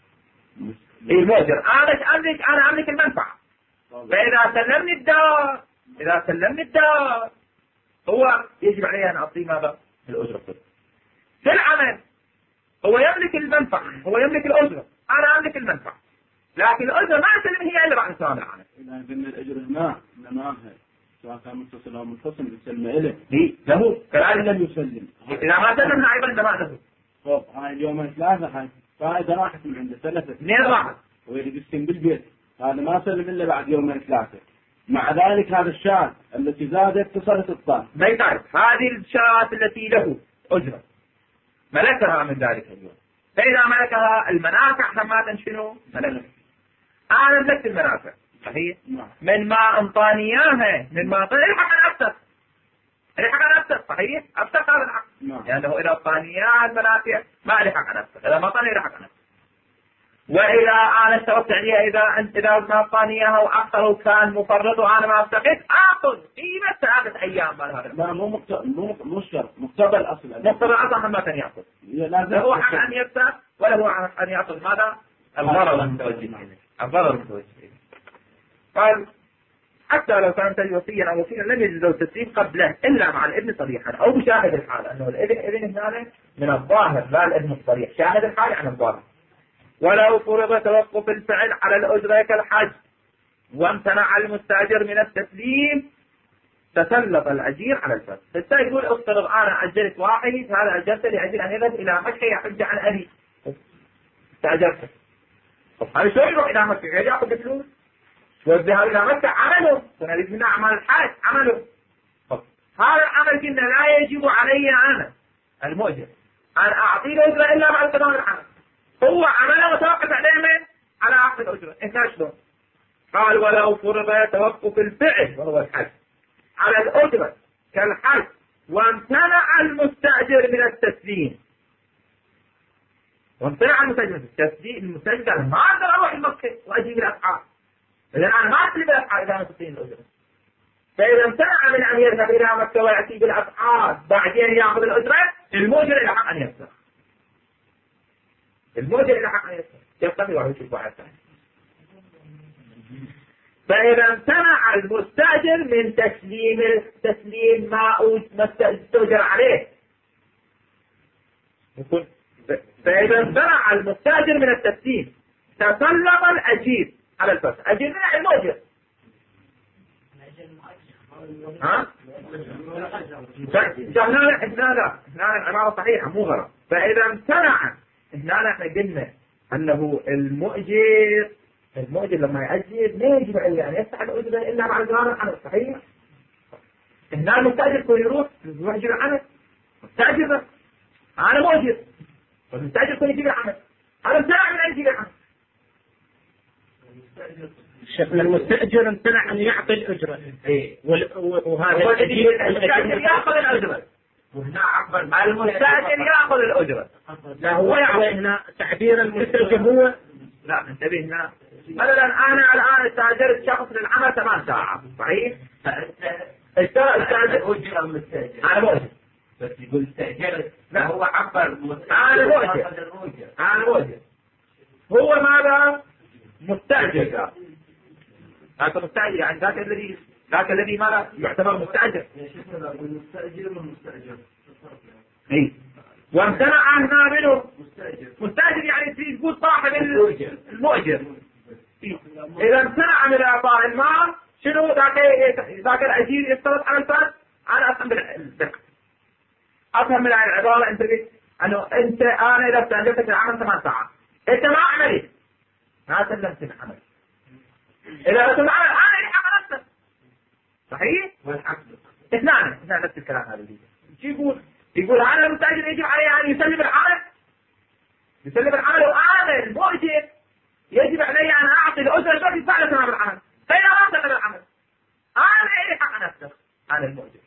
إيه المؤجر أنا أملك أنا أملك المنفعة، فإذا سلمني الدار إذا سلمني الدار هو يجب عليه أن أعطيه ماذا؟ الأجرة. في العمل هو يملك المنفعة، هو يملك الأجرة، أنا أملك المنفعة، لكن الأجرة ما أسلم هي إلا بعد انتهاء العمل. إذا قلنا الأجرة هنا نماها سواء كان متصل أو منفصل بتسلم إله. ليه؟ له كذلك لم يسلم. إذا ما سلمنا أيضا ما له. طب هاي اليومين ثلاثة هاي فائدة راحت من عنده ثلاثة. اثنين راحت. ويريد يسلم بالبيت، هذا ما سلم إلا بعد يومين ثلاثة. مع ذلك هذا الشاة التي زادت اتصلت الطاق. ما يتعرف هذه الشاة التي له أجرة ملكها من ذلك اليوم، فإذا ملكها المنافع حمادا شنو؟ ملكها. أنا ملكت المنافع صحيح؟ من ما أنطانياها من ما أنطانياها الحق أن أفتح الحق أن أفتح صحيح؟ أفتح هذا الحق لأنه يعني إذا أنطانياها المنافع ما لحق أن أفتح، إذا ما أنطانيها لحق أن أفتح. وإذا أنا اشترطت عليها إذا أنت إذا ما أعطانيها وأكثر كان مفرط وأنا ما أفتقد آخذ قيمة ثلاثة أيام مال هذا. لا مو مقتضى مو مو شرط مقتضى الأصل. مقتضى الأصل ما كان يأخذ. له حق أن يفتح وله حق أن يأخذ ماذا؟ الضرر المتوجه الضرر المتوجه. قال حتى لو كانت وصيا أو وكيلا لم يجوز التسليم قبله إلا مع الإذن صريحا أو بشاهد الحالة، أنه الإذن إذن هنا من الظاهر لا الإذن الصريح، شاهد الحالة عن الظاهر. ولو فرض توقف الفعل على الأجرة كالحج وامتنع المستأجر من التسليم تسلط الأجير على الفرد. فالسا يقول افترض أنا أجرت واحد هذا أجرت لأجل أن يذهب إلى مكة يحج عن أبي استأجرته، هذا شو يروح إلى مكة يأخذ الفلوس والذهاب إلى مكة عمله ونريد من أعمال الحج عمله. هذا العمل كنا لا يجب علي أنا المؤجر أن أعطي الأجرة إلا بعد تمام العمل، هو عمله وتوقف عليه من على عقد الأجرة. إنت شلون؟ قال ولو فرض توقف الفعل وهو الحج على الأجرة كالحج وامتنع المستأجر من التسليم وامتنع المستأجر من التسليم المستأجر ما أقدر أروح المكة وأجيب الأسعار، إذا أنا ما أسلم الأسعار إذا أنا تسليم الأجرة، فإذا امتنع من أن يذهب إلى مكة ويأتي بالأسعار بعدين يأخذ الأجرة المؤجر إلى حق أن يفتح المؤجر إلى حق أن يفتح يفتح ويشوف واحد ثاني. فإذا امتنع المستأجر من تسليم تسليم ما استأجر عليه فإذا امتنع المستأجر من التسليم تسلط الأجير على الفرد. أجير من المؤجر ها؟ هنا احنا لا هنا العبارة صحيحة مو غلط. فإذا امتنع هنا احنا قلنا أنه المؤجر المؤجر لما يأجر ما يجب عليه أن يدفع الأجرة إلا بعد زمان العمل. صحيح؟ هنا المستأجر كل يروح يجيب العمل مستأجر أنا مؤجر والمستأجر كل يجيب العمل هذا امتنع من أن يجيب العمل. شيخنا المستأجر امتنع أن يعطي الأجرة. إيه. وهذا هو المستأجر يأخذ الأجرة وهنا عبر المستأجر يأخذ الأجرة. لا هو هنا تعبير المستأجر هو لا انتبه هنا مثلا أنا الآن استأجرت شخص للعمل ثمان ساعات صحيح؟ استأجر أجرة المستأجر أنا مؤجر بس يقول استأجرت لا هو عبر أنا مؤجر أنا مؤجر هو ماذا؟ مستأجر ذاك مستأجر يعني ذاك الذي ذاك الذي ماذا يعتبر مستأجر. المستأجر والمستأجر إيه وامتنع هنا منه مستأجر مستأجر يعني تقول صاحب المؤجر. إذا امتنع من إعطاء المال شنو ذاك ذاك الأجير يفترض على الفرد. أنا أفهم بالفقه أفهم من العبارة أنت أنه أنت أنا إذا استأجرتك العمل ثمان ساعات أنت ما عملي ما سلمت العمل إذا بس العمل أنا اللي حق نفسك صحيح؟ والحق اثنان اثنان نفس الكلام هذا شو يقول؟ يقول أنا المستأجر يجب عليه أن يسلم العمل يسلم العمل وأنا المؤجر يجب علي أن أعطي الأجرة التي تدفع له تمام العمل. فإذا ما سلم العمل أنا اللي حق نفسك أنا المؤجر.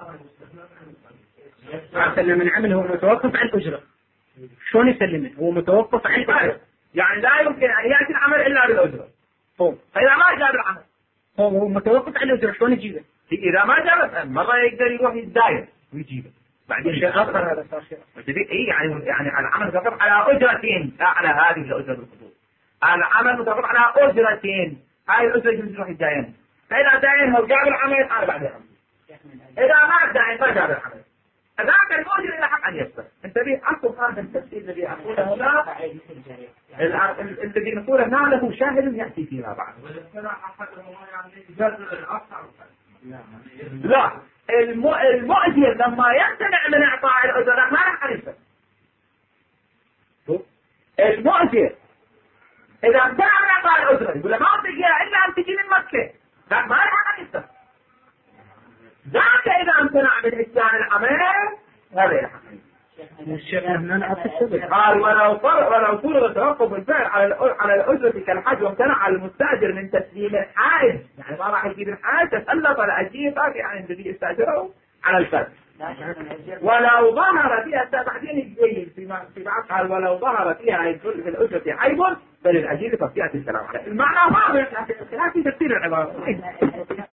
سلم العمل هو متوقف عن الأجرة. شلون يسلمه؟ هو متوقف عن الأجرة يعني لا يمكن أن يأتي العمل إلا بالأجرة. طيب فإذا ما جاب العمل هو متوقف عن الأجرة شلون يجيبه؟ إذا ما جاب مرة يقدر يروح يتداين ويجيبه بعدين شيء آخر هذا صار شيء. إيه يعني يعني العمل متوقف على أجرتين لا على هذه الأجرة بالخصوص. العمل متوقف على أجرتين هاي الأجرة يجب يروح يتداين. فإذا داين هو جاب العمل أنا بعد العمل. إذا ما داين ما جاب العمل. ذاك المؤجر إلى حق أن يسبق. انتبه أصل هذا التفسير الذي أقوله لا الذي نقوله هنا له شاهد يأتي فيما بعد. لا المؤجر لما يمتنع من إعطاء الأجرة ما راح يسبق. المؤجر إذا امتنع من إعطاء الأجرة يقول ما تجيها إلا أن تجي من مكة لا ما راح يسبق. ذاك إذا امتنع من إتيان العمل هذا الحقيقة. الشيخ هنا نعطي السبب. قال ولو فرض ولو فرض توقف الفعل على على الأجرة كالحج وامتنع المستأجر من تسليم الحاج يعني ما راح يجيب الحاج تسلط الأجير باقي يعني الذي يستأجره على الفرد. ولو ظهر فيها بعدين يجي في في بعض قال ولو ظهر فيها في الأجرة عيب فللأجير تصفية السلام عليه. المعنى واضح لكن في تفسير العبارة.